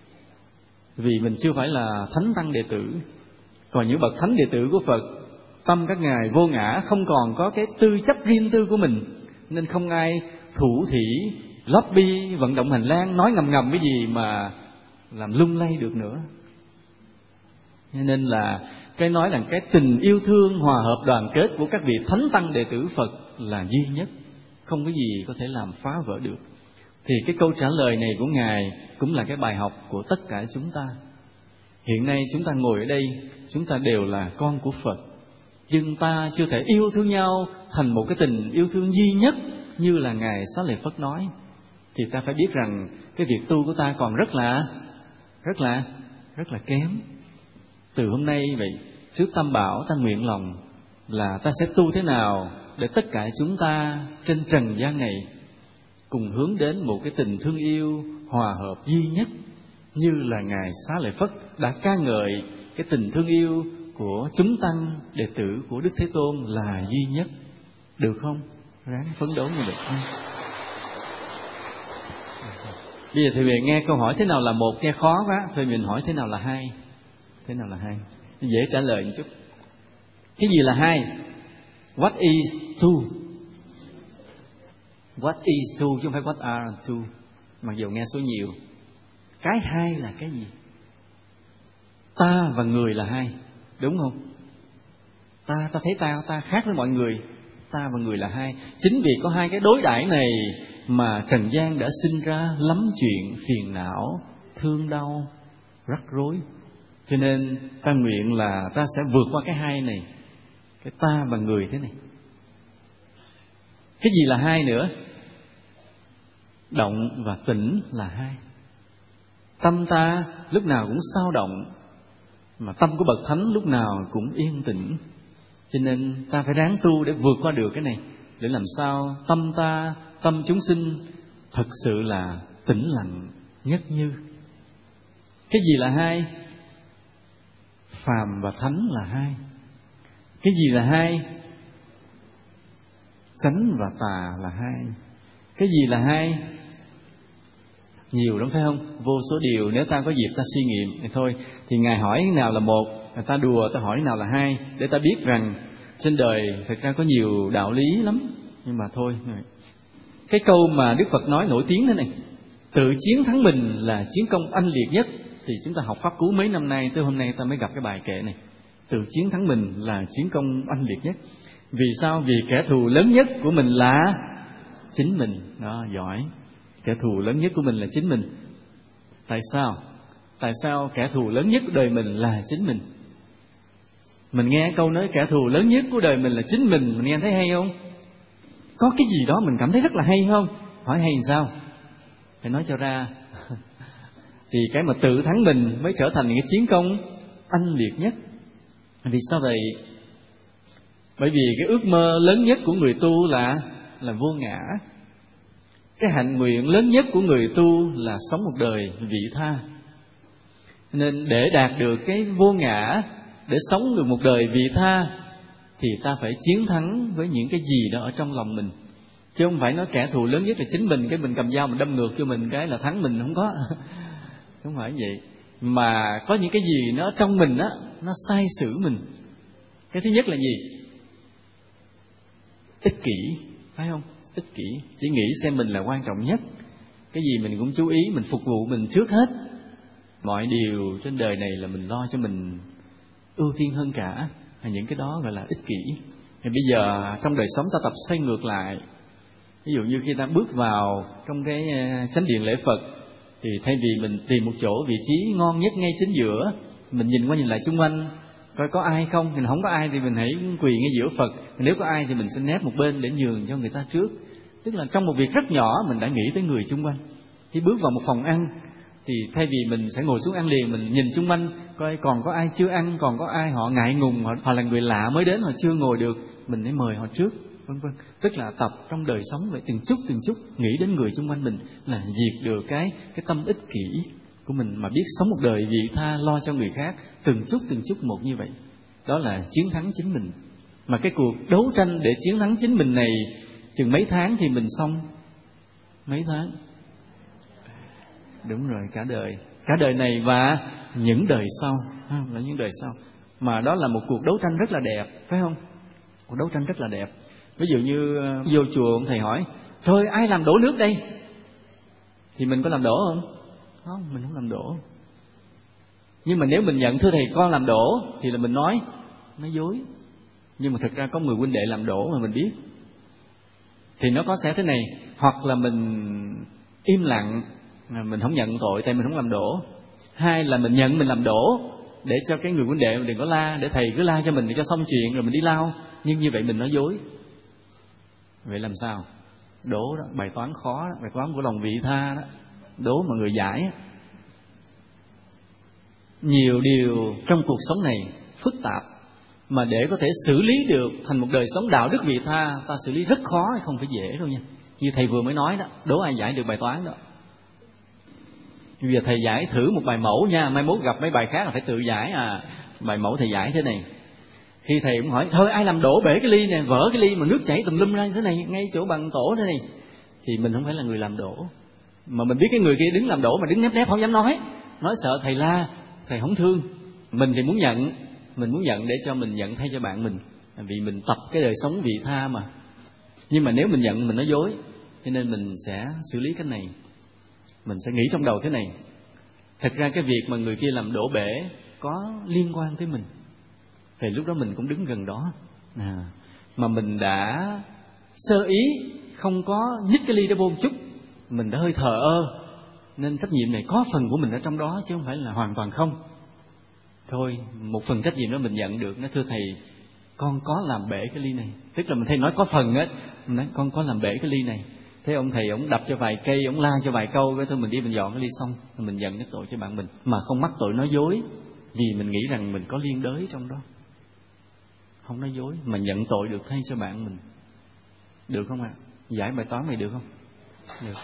Speaker 1: Vì mình chưa phải là thánh tăng đệ tử. Còn những bậc thánh đệ tử của Phật, tâm các ngài vô ngã, không còn có cái tư chấp riêng tư của mình, nên không ai thủ thỉ, lobby, vận động hành lang, nói ngầm ngầm cái gì mà làm lung lay được nữa. Nên là cái nói là cái tình yêu thương hòa hợp đoàn kết của các vị thánh tăng đệ tử Phật là duy nhất, không có gì có thể làm phá vỡ được. Thì cái câu trả lời này của Ngài cũng là cái bài học của tất cả chúng ta. Hiện nay chúng ta ngồi ở đây, chúng ta đều là con của Phật, nhưng ta chưa thể yêu thương nhau thành một cái tình yêu thương duy nhất như là Ngài Xá Lợi Phất nói. Thì ta phải biết rằng cái việc tu của ta còn rất là kém. Từ hôm nay vậy, trước Tam Bảo ta nguyện lòng là ta sẽ tu thế nào để tất cả chúng ta trên trần gian này cùng hướng đến một cái tình thương yêu hòa hợp duy nhất, như là Ngài Xá Lợi Phất đã ca ngợi cái tình thương yêu của chúng tăng đệ tử của Đức Thế Tôn là duy nhất. Được không? Ráng phấn đấu như được không? Bây giờ thì mình nghe câu hỏi thế nào là một nghe khó quá, thôi mình hỏi thế nào là hai. Thế nào là hai? Dễ trả lời một chút. Cái gì là hai? What is two? What is two chứ không phải what are two. Mặc dù nghe số nhiều. Cái hai là cái gì? Ta và người là hai, đúng không? Ta thấy ta khác với mọi người. Ta và người là hai. Chính vì có hai cái đối đãi này mà trần gian đã sinh ra lắm chuyện phiền não, thương đau, rắc rối. Cho nên ta nguyện là ta sẽ vượt qua cái hai này, cái ta và người thế này. Cái gì là hai nữa? Động và tĩnh là hai. Tâm ta lúc nào cũng sao động, mà tâm của bậc thánh lúc nào cũng yên tĩnh. Cho nên ta phải ráng tu để vượt qua được cái này, để làm sao tâm ta, tâm chúng sinh thật sự là tĩnh lặng nhất như. Cái gì là hai? Phàm và thánh là hai. Cái gì là hai? Chánh và tà là hai. Cái gì là hai? Nhiều lắm phải không? Vô số điều, nếu ta có dịp ta suy nghiệm thì thôi. Thì Ngài hỏi nào là một, ta đùa ta hỏi nào là hai, để ta biết rằng trên đời thật ra có nhiều đạo lý lắm. Nhưng mà thôi, cái câu mà Đức Phật nói nổi tiếng thế này: tự chiến thắng mình là chiến công oanh liệt nhất. Thì chúng ta học Pháp Cú mấy năm nay, tới hôm nay ta mới gặp cái bài kệ này. Tự chiến thắng mình là chiến công oanh liệt nhất. Vì sao? Vì kẻ thù lớn nhất của mình là chính mình. Đó, giỏi. Kẻ thù lớn nhất của mình là chính mình. Tại sao? Tại sao kẻ thù lớn nhất của đời mình là chính mình? Mình nghe câu nói kẻ thù lớn nhất của đời mình là chính mình nghe thấy hay không? Có cái gì đó mình cảm thấy rất là hay không? Hỏi hay sao? Phải nói cho ra. Thì cái mà tự thắng mình mới trở thành cái chiến công oanh liệt nhất. Vì sao vậy? Bởi vì cái ước mơ lớn nhất của người tu là vô ngã. Cái hạnh nguyện lớn nhất của người tu là sống một đời vị tha. Nên để đạt được cái vô ngã, để sống được một đời vị tha, thì ta phải chiến thắng với những cái gì đó ở trong lòng mình. Chứ không phải nói kẻ thù lớn nhất là chính mình, cái mình cầm dao mình đâm ngược cho mình cái là thắng mình, không có. Không phải vậy. Mà có những cái gì nó trong mình á, nó sai xử mình. Cái thứ nhất là gì? Ích kỷ, phải không? Ích kỷ, chỉ nghĩ xem mình là quan trọng nhất. Cái gì mình cũng chú ý, mình phục vụ mình trước hết. Mọi điều trên đời này là mình lo cho mình ưu tiên hơn cả. Những cái đó gọi là ích kỷ. Thì bây giờ trong đời sống ta tập xoay ngược lại. Ví dụ như khi ta bước vào trong cái chánh điện lễ Phật, thì thay vì mình tìm một chỗ vị trí ngon nhất ngay chính giữa, mình nhìn qua nhìn lại xung quanh coi có ai không. Thì không có ai thì mình hãy quỳ ngay giữa Phật. Nếu có ai thì mình sẽ nép một bên để nhường cho người ta trước. Tức là trong một việc rất nhỏ mình đã nghĩ tới người xung quanh. Khi bước vào một phòng ăn thì thay vì mình sẽ ngồi xuống ăn liền, mình nhìn xung quanh coi còn có ai chưa ăn, còn có ai họ ngại ngùng, họ là người lạ mới đến, họ chưa ngồi được, mình hãy mời họ trước, vân vân. Tức là tập trong đời sống vậy, từng chút nghĩ đến người xung quanh mình, là diệt được cái tâm ích kỷ của mình, mà biết sống một đời vị tha, lo cho người khác, từng chút một như vậy. Đó là chiến thắng chính mình. Mà cái cuộc đấu tranh để chiến thắng chính mình này chừng mấy tháng thì mình xong. Mấy tháng? Đúng rồi, cả đời. Cả đời này và những đời sau, là những đời sau. Mà đó là một cuộc đấu tranh rất là đẹp, phải không? Cuộc đấu tranh rất là đẹp. Ví dụ như vô chùa ông thầy hỏi: thôi ai làm đổ nước đây? Thì mình có làm đổ không? Không, mình không làm đổ. Nhưng mà nếu mình nhận thưa thầy con làm đổ thì là mình nói dối. Nhưng mà thực ra có 10 huynh đệ làm đổ mà mình biết. Thì nó có sẽ thế này: hoặc là mình im lặng, mình không nhận tội tại mình không làm đổ. Hai là mình nhận mình làm đổ để cho cái người huynh đệ đừng có la, để thầy cứ la cho mình để cho xong chuyện rồi mình đi lao. Nhưng như vậy mình nói dối. Vậy làm sao? Đố đó, bài toán khó đó, bài toán của lòng vị tha đó. Đố mà người giải đó. Nhiều điều trong cuộc sống này phức tạp, mà để có thể xử lý được thành một đời sống đạo đức vị tha, ta xử lý rất khó, không phải dễ đâu nha. Như thầy vừa mới nói đó, đố ai giải được bài toán đó. Bây giờ thầy giải thử một bài mẫu nha, mai mốt gặp mấy bài khác là phải tự giải à. Bài mẫu thầy giải thế này. Khi thầy cũng hỏi, thôi ai làm đổ bể cái ly này, vỡ cái ly mà nước chảy tùm lum ra thế này, ngay chỗ bằng tổ thế này, thì mình không phải là người làm đổ. Mà mình biết cái người kia đứng làm đổ mà đứng nép nép không dám nói sợ thầy la, thầy không thương. Mình thì muốn nhận, mình muốn nhận để cho mình nhận thay cho bạn mình, vì mình tập cái đời sống vị tha mà. Nhưng mà nếu mình nhận mình nói dối, cho nên mình sẽ xử lý cái này. Mình sẽ nghĩ trong đầu thế này, thật ra cái việc mà người kia làm đổ bể có liên quan tới mình, thì lúc đó mình cũng đứng gần đó mà mình đã sơ ý không có nhích cái ly đó vô một chút, mình đã hơi thờ ơ, nên trách nhiệm này có phần của mình ở trong đó chứ không phải là hoàn toàn không. Thôi một phần trách nhiệm đó mình nhận được. Nó thưa thầy, con có làm bể cái ly này. Tức là mình thầy nói có phần á, mình nói con có làm bể cái ly này. Thế ông thầy ông đập cho vài cây, ông la cho vài câu, cái thôi mình đi mình dọn cái ly xong, mình nhận cái tội cho bạn mình, mà không mắc tội nói dối, vì mình nghĩ rằng mình có liên đới trong đó. Không nói dối mà nhận tội được thay cho bạn mình. Được không ạ? Giải bài toán này được không? Được.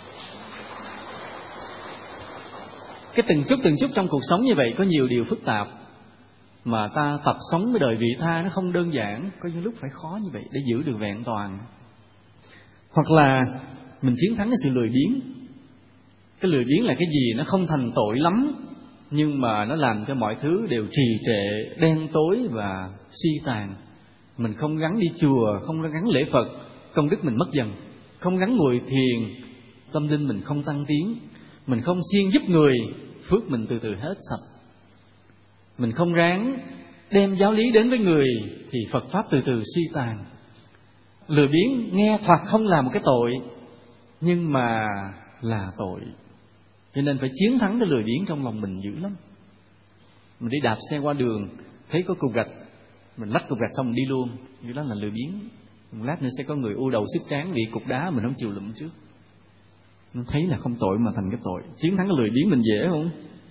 Speaker 1: Cái từng chút trong cuộc sống như vậy có nhiều điều phức tạp, mà ta tập sống với đời vị tha nó không đơn giản, có những lúc phải khó như vậy để giữ được vẹn toàn. Hoặc là mình chiến thắng cái sự lười biếng. Cái lười biếng là cái gì nó không thành tội lắm, nhưng mà nó làm cho mọi thứ đều trì trệ, đen tối và suy tàn. Mình không gắng đi chùa, không gắng lễ Phật, công đức mình mất dần. Không gắng ngồi thiền, tâm linh mình không tăng tiến. Mình không siêng giúp người, phước mình từ từ hết sạch. Mình không ráng đem giáo lý đến với người, thì Phật Pháp từ từ suy tàn. Lười biếng nghe thoạt không là một cái tội, nhưng mà là tội. Cho nên phải chiến thắng cái lười biếng trong lòng mình dữ lắm. Mình đi đạp xe qua đường, thấy có cục gạch, mình lách cục gạch xong mình đi luôn, như đó là lười biếng. Một lát nữa sẽ có người u đầu xích trán vì cục đá mình không chịu lụm trước. Nó thấy là không tội mà thành cái tội. Chiến thắng cái lười biếng mình dễ không?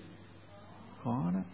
Speaker 1: Khó đó.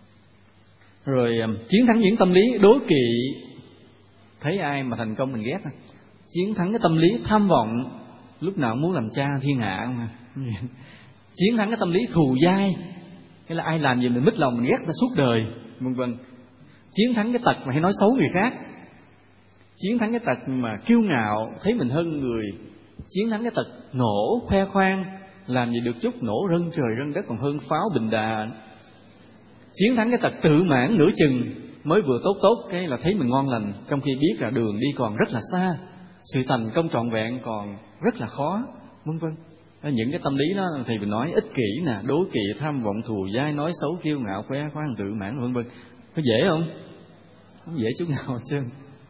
Speaker 1: Rồi chiến thắng những tâm lý đố kỵ, thấy ai mà thành công mình ghét. Chiến thắng cái tâm lý tham vọng, lúc nào muốn làm cha thiên hạ mà. Chiến thắng cái tâm lý thù dai, cái là ai làm gì mình mít lòng mình ghét ta suốt đời, vân vân. Chiến thắng cái tật mà hay nói xấu người khác. Chiến thắng cái tật mà kiêu ngạo, thấy mình hơn người. Chiến thắng cái tật nổ, khoe khoang, làm gì được chút nổ rân trời rân đất còn hơn pháo bình đà. Chiến thắng cái tật tự mãn nửa chừng, mới vừa tốt cái là thấy mình ngon lành, trong khi biết là đường đi còn rất là xa, sự thành công trọn vẹn còn rất là khó, vân vân. Những cái tâm lý đó thì mình nói ích kỷ nè, đố kỵ, tham vọng, thù dai, nói xấu, kiêu ngạo, khoe khoang, tự mãn, vân vân. Có dễ không? Không dễ chút nào hết trơn.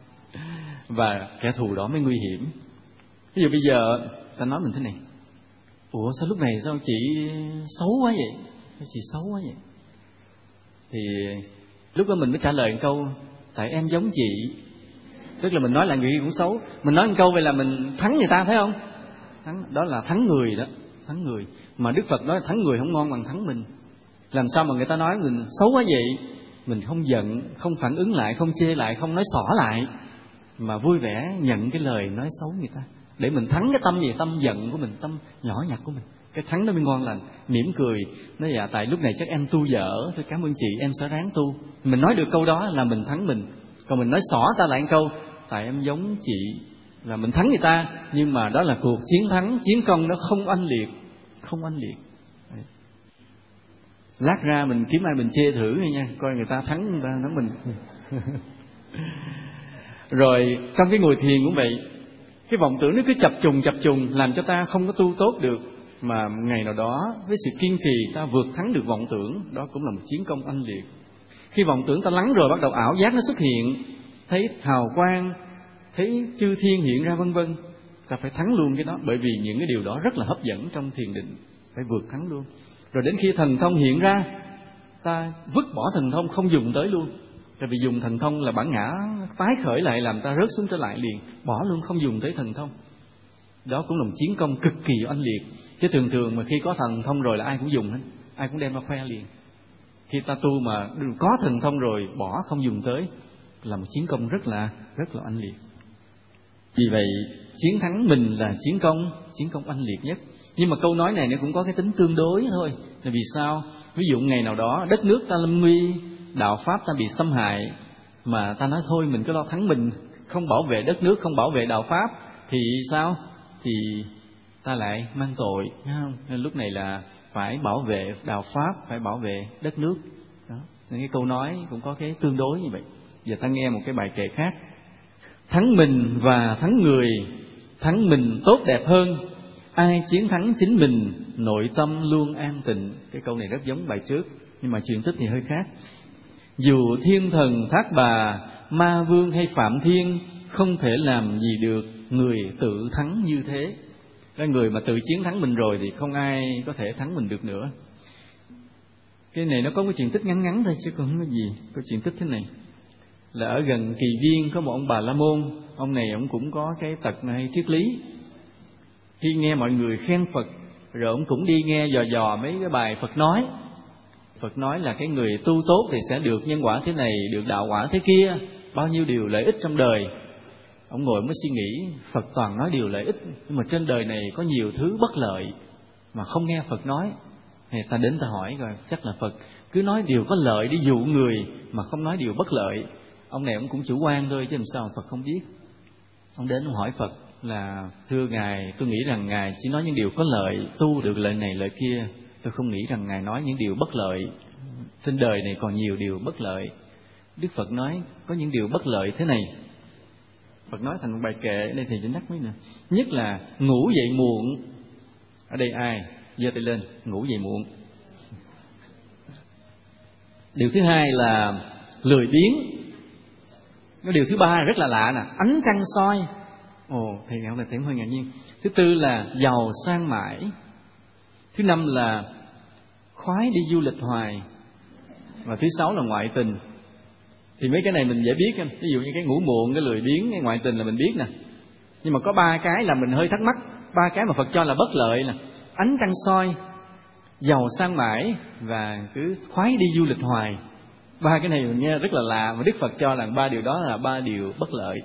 Speaker 1: Và kẻ thù đó mới nguy hiểm. Ví dụ bây giờ ta nói mình thế này: ủa sao lúc này sao chị xấu quá vậy? Sao chị xấu quá vậy? Thì lúc đó mình mới trả lời một câu: tại em giống chị. Tức là mình nói là người kia cũng xấu. Mình nói một câu vậy là mình thắng người ta, thấy không? Đó là thắng người đó, thắng người. Mà Đức Phật nói thắng người không ngon bằng thắng mình. Làm sao mà người ta nói mình xấu quá vậy, mình không giận, không phản ứng lại, không chê lại, không nói xỏ lại, mà vui vẻ nhận cái lời nói xấu người ta, để mình thắng cái tâm gì, tâm giận của mình, tâm nhỏ nhặt của mình. Cái thắng nó mới ngon lành, mỉm cười nói dạ tại lúc này chắc em tu dở, tôi cảm ơn chị, em sẽ ráng tu. Mình nói được câu đó là mình thắng mình. Còn mình nói xỏ ta lại một câu tại em giống chị, là mình thắng người ta, nhưng mà đó là cuộc chiến thắng, chiến công nó không oanh liệt, không oanh liệt. Đấy. Lát ra mình kiếm ai mình chê thử nha, coi người ta thắng người ta thắng mình. Rồi trong cái ngồi thiền cũng vậy, cái vọng tưởng nó cứ chập trùng làm cho ta không có tu tốt được. Mà ngày nào đó với sự kiên trì ta vượt thắng được vọng tưởng, đó cũng là một chiến công oanh liệt. Khi vọng tưởng ta lắng rồi, bắt đầu ảo giác nó xuất hiện, thấy hào quang, thấy chư thiên hiện ra vân vân, Ta phải thắng luôn cái đó, bởi vì những cái điều đó rất là hấp dẫn trong thiền định, phải vượt thắng luôn. Rồi đến khi thần thông hiện ra, ta vứt bỏ thần thông, không dùng tới luôn. Tại vì dùng thần thông là bản ngã tái khởi lại, làm ta rớt xuống trở lại liền, bỏ luôn, không dùng tới thần thông. Đó cũng là một chiến công cực kỳ oanh liệt. Chứ thường thường mà khi có thần thông rồi là ai cũng dùng hết, ai cũng đem ra khoe liền. Khi ta tu mà có thần thông rồi bỏ không dùng tới là một chiến công rất là oanh liệt. Vì vậy chiến thắng mình là chiến công oanh liệt nhất. Nhưng mà câu nói này nó cũng có cái tính tương đối thôi. Là vì sao? Ví dụ ngày nào đó đất nước ta lâm nguy, đạo pháp ta bị xâm hại, mà ta nói thôi mình cứ lo thắng mình, không bảo vệ đất nước, không bảo vệ đạo pháp, thì sao? Thì ta lại mang tội, thấy không? Nên lúc này là phải bảo vệ đạo pháp, phải bảo vệ đất nước. Đó. Nên cái câu nói cũng có cái tương đối như vậy. Giờ ta nghe một cái bài kệ khác. Thắng mình và thắng người, thắng mình tốt đẹp hơn. Ai chiến thắng chính mình, nội tâm luôn an tịnh. Cái câu này rất giống bài trước, nhưng mà chuyện tích thì hơi khác. Dù thiên thần thác bà, ma vương hay phạm thiên, không thể làm gì được người tự thắng như thế. Cái người mà tự chiến thắng mình rồi thì không ai có thể thắng mình được nữa. Cái này nó có cái chuyện tích ngắn ngắn thôi chứ không có gì. Có chuyện tích thế này là ở gần Kỳ Viên có một ông Bà La Môn. Ông này ông cũng có cái tật này triết lý. Khi nghe mọi người khen Phật rồi ông cũng đi nghe dò mấy cái bài Phật nói. Phật nói là cái người tu tốt thì sẽ được nhân quả thế này, được đạo quả thế kia, bao nhiêu điều lợi ích trong đời. Ông ngồi mới suy nghĩ, Phật toàn nói điều lợi ích, nhưng mà trên đời này có nhiều thứ bất lợi mà không nghe Phật nói. Thì ta đến ta hỏi rồi, chắc là Phật cứ nói điều có lợi để dụ người mà không nói điều bất lợi. Ông này ông cũng chủ quan thôi chứ làm sao Phật không biết. Ông đến ông hỏi Phật là thưa Ngài, tôi nghĩ rằng Ngài chỉ nói những điều có lợi, tu được lợi này lợi kia. Tôi không nghĩ rằng Ngài nói những điều bất lợi. Trên đời này còn nhiều điều bất lợi. Đức Phật nói có những điều bất lợi thế này. Phật nói thành một bài kệ, ở đây thầy chỉ nhắc mấy nè. Nhất là ngủ dậy muộn. Ở đây ai? Giơ tay lên, ngủ dậy muộn. Điều thứ hai là lười biếng. Cái điều thứ ba là rất là lạ nè, ánh trăng soi. Ồ, thầy ngày hôm nay thấy hơi ngạc nhiên. Thứ tư là giàu sang mãi. Thứ năm là khoái đi du lịch hoài. Và thứ sáu là ngoại tình. Thì mấy cái này mình dễ biết. Ví dụ như cái ngủ muộn, cái lười biếng, cái ngoại tình là mình biết nè. Nhưng mà có ba cái là mình hơi thắc mắc. Ba cái mà Phật cho là bất lợi là ánh trăng soi, giàu sang mãi và cứ khoái đi du lịch hoài. Ba cái này mình nghe rất là lạ, mà Đức Phật cho là ba điều đó là ba điều bất lợi.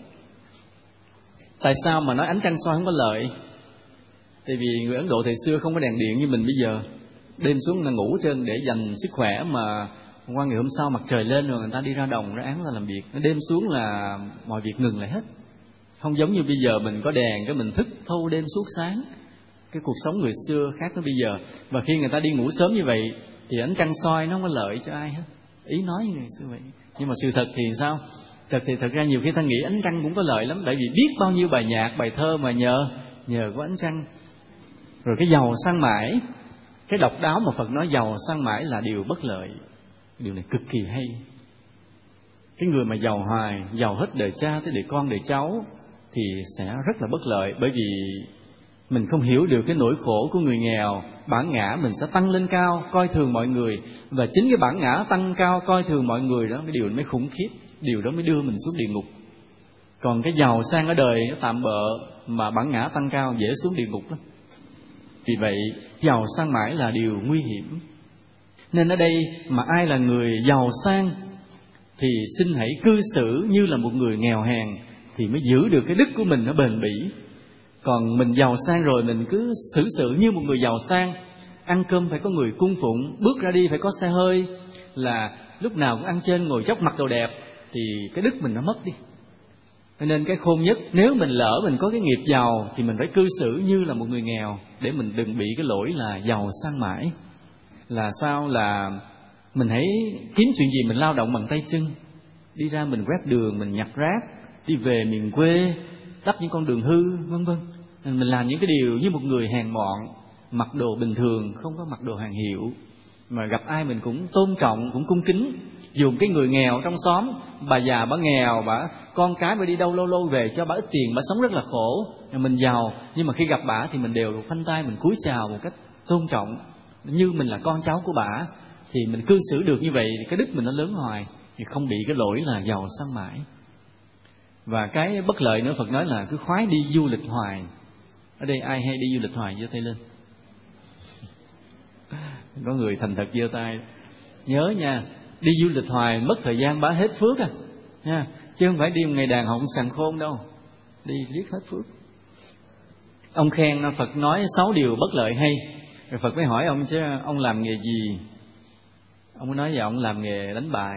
Speaker 1: Tại sao mà nói ánh trăng soi không có lợi? Tại vì người Ấn Độ thời xưa không có đèn điện như mình bây giờ. Đêm xuống là ngủ trên để dành sức khỏe, mà qua ngày hôm sau mặt trời lên rồi người ta đi ra đồng ra án là làm việc. Đêm xuống là mọi việc ngừng lại hết. Không giống như bây giờ mình có đèn cái mình thức thâu đêm suốt sáng. Cái cuộc sống người xưa khác với bây giờ. Và khi người ta đi ngủ sớm như vậy thì ánh trăng soi nó không có lợi cho ai hết. Ý nói như người xưa vậy. Nhưng mà sự thật thì sao? Thật ra nhiều khi ta nghĩ ánh trăng cũng có lợi lắm. Tại vì biết bao nhiêu bài nhạc, bài thơ mà nhờ có ánh trăng. Rồi cái giàu sang mãi, cái độc đáo mà Phật nói giàu sang mãi là điều bất lợi. Điều này cực kỳ hay. Cái người mà giàu hoài, giàu hết đời cha tới đời con đời cháu thì sẽ rất là bất lợi. Bởi vì mình không hiểu được cái nỗi khổ của người nghèo. Bản ngã mình sẽ tăng lên cao, coi thường mọi người. Và chính cái bản ngã tăng cao, coi thường mọi người đó, cái điều mới khủng khiếp. Điều đó mới đưa mình xuống địa ngục. Còn cái giàu sang ở đời nó tạm bợ, mà bản ngã tăng cao dễ xuống địa ngục lắm. Vì vậy giàu sang mãi là điều nguy hiểm. Nên ở đây mà ai là người giàu sang thì xin hãy cư xử như là một người nghèo hèn, thì mới giữ được cái đức của mình nó bền bỉ. Còn mình giàu sang rồi mình cứ xử sự như một người giàu sang, ăn cơm phải có người cung phụng, bước ra đi phải có xe hơi, là lúc nào cũng ăn trên ngồi chốc mặc đồ đẹp, thì cái đức mình nó mất đi. Cho nên cái khôn nhất, nếu mình lỡ mình có cái nghiệp giàu thì mình phải cư xử như là một người nghèo, để mình đừng bị cái lỗi là giàu sang mãi. Là sao? Là mình hãy kiếm chuyện gì mình lao động bằng tay chân. Đi ra mình quét đường, mình nhặt rác, đi về miền quê đắp những con đường hư, vân vân. Mình làm những cái điều như một người hèn mọn, mặc đồ bình thường, không có mặc đồ hàng hiệu, mà gặp ai mình cũng tôn trọng, cũng cung kính. Dù cái người nghèo trong xóm, bà già bà nghèo, bà con cái bà đi đâu lâu lâu về cho bà ít tiền, bà sống rất là khổ, mình giàu, nhưng mà khi gặp bà thì mình đều khoanh tay mình cúi chào một cách tôn trọng, như mình là con cháu của bà. Thì mình cư xử được như vậy thì cái đức mình nó lớn hoài, thì không bị cái lỗi là giàu sang mãi. Và cái bất lợi nữa, Phật nói là cứ khoái đi du lịch hoài. Ở đây ai hay đi du lịch hoài giơ tay lên. Có người thành thật giơ tay. Nhớ nha, đi du lịch hoài mất thời gian bá hết phước à nha, chứ không phải đi một ngày đàn họng sàn khôn đâu, đi liếc hết phước. Ông khen Phật nói 6 điều bất lợi hay, rồi Phật mới hỏi ông chứ ông làm nghề gì? Ông mới nói dạ ông làm nghề đánh bài.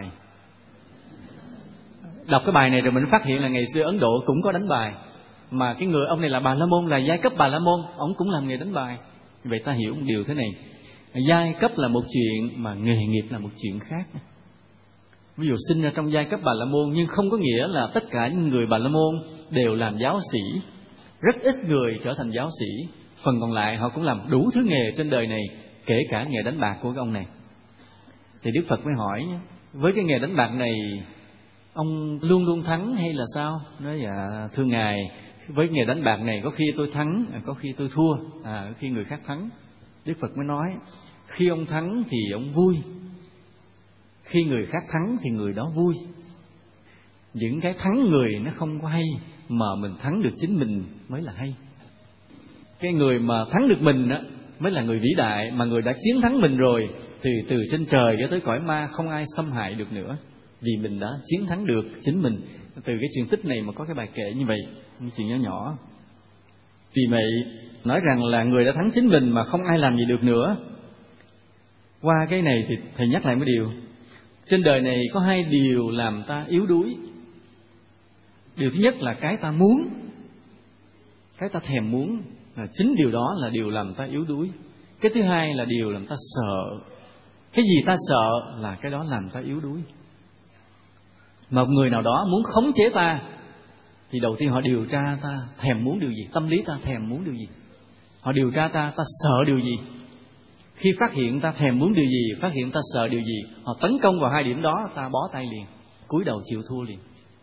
Speaker 1: Đọc cái bài này rồi mình phát hiện là ngày xưa Ấn Độ cũng có đánh bài, mà cái người ông này là Bà La Môn, là giai cấp Bà La Môn, ông cũng làm nghề đánh bài. Vậy ta hiểu một điều thế này, giai cấp là một chuyện mà nghề nghiệp là một chuyện khác. Ví dụ sinh ra trong giai cấp Bà La Môn, nhưng không có nghĩa là tất cả những người Bà La Môn đều làm giáo sĩ. Rất ít người trở thành giáo sĩ, phần còn lại họ cũng làm đủ thứ nghề trên đời này, kể cả nghề đánh bạc của cái ông này. Thì Đức Phật mới hỏi, với cái nghề đánh bạc này ông luôn luôn thắng hay là sao? Nói dạ thưa Ngài, với nghề đánh bạc này có khi tôi thắng, có khi tôi thua, có khi người khác thắng. Đức Phật mới nói, khi ông thắng thì ông vui, khi người khác thắng thì người đó vui. Những cái thắng người nó không có hay, mà mình thắng được chính mình mới là hay. Cái người mà thắng được mình á mới là người vĩ đại, mà người đã chiến thắng mình rồi thì từ trên trời cho tới cõi ma không ai xâm hại được nữa, vì mình đã chiến thắng được chính mình. Từ cái chuyện tích này mà có cái bài kệ như vậy, một chuyện nhỏ nhỏ. Vì vậy nói rằng là người đã thắng chính mình mà không ai làm gì được nữa. Qua cái này thì thầy nhắc lại một điều, trên đời này có 2 điều làm ta yếu đuối. Điều thứ nhất là cái ta muốn, cái ta thèm muốn, là chính điều đó là điều làm ta yếu đuối. Cái thứ hai là điều làm ta sợ. Cái gì ta sợ là cái đó làm ta yếu đuối. Mà một người nào đó muốn khống chế ta thì đầu tiên họ điều tra ta thèm muốn điều gì, tâm lý ta thèm muốn điều gì. Họ điều tra ta sợ điều gì. Khi phát hiện ta thèm muốn điều gì, phát hiện ta sợ điều gì, họ tấn công vào 2 điểm đó, ta bó tay liền, cúi đầu chịu thua liền.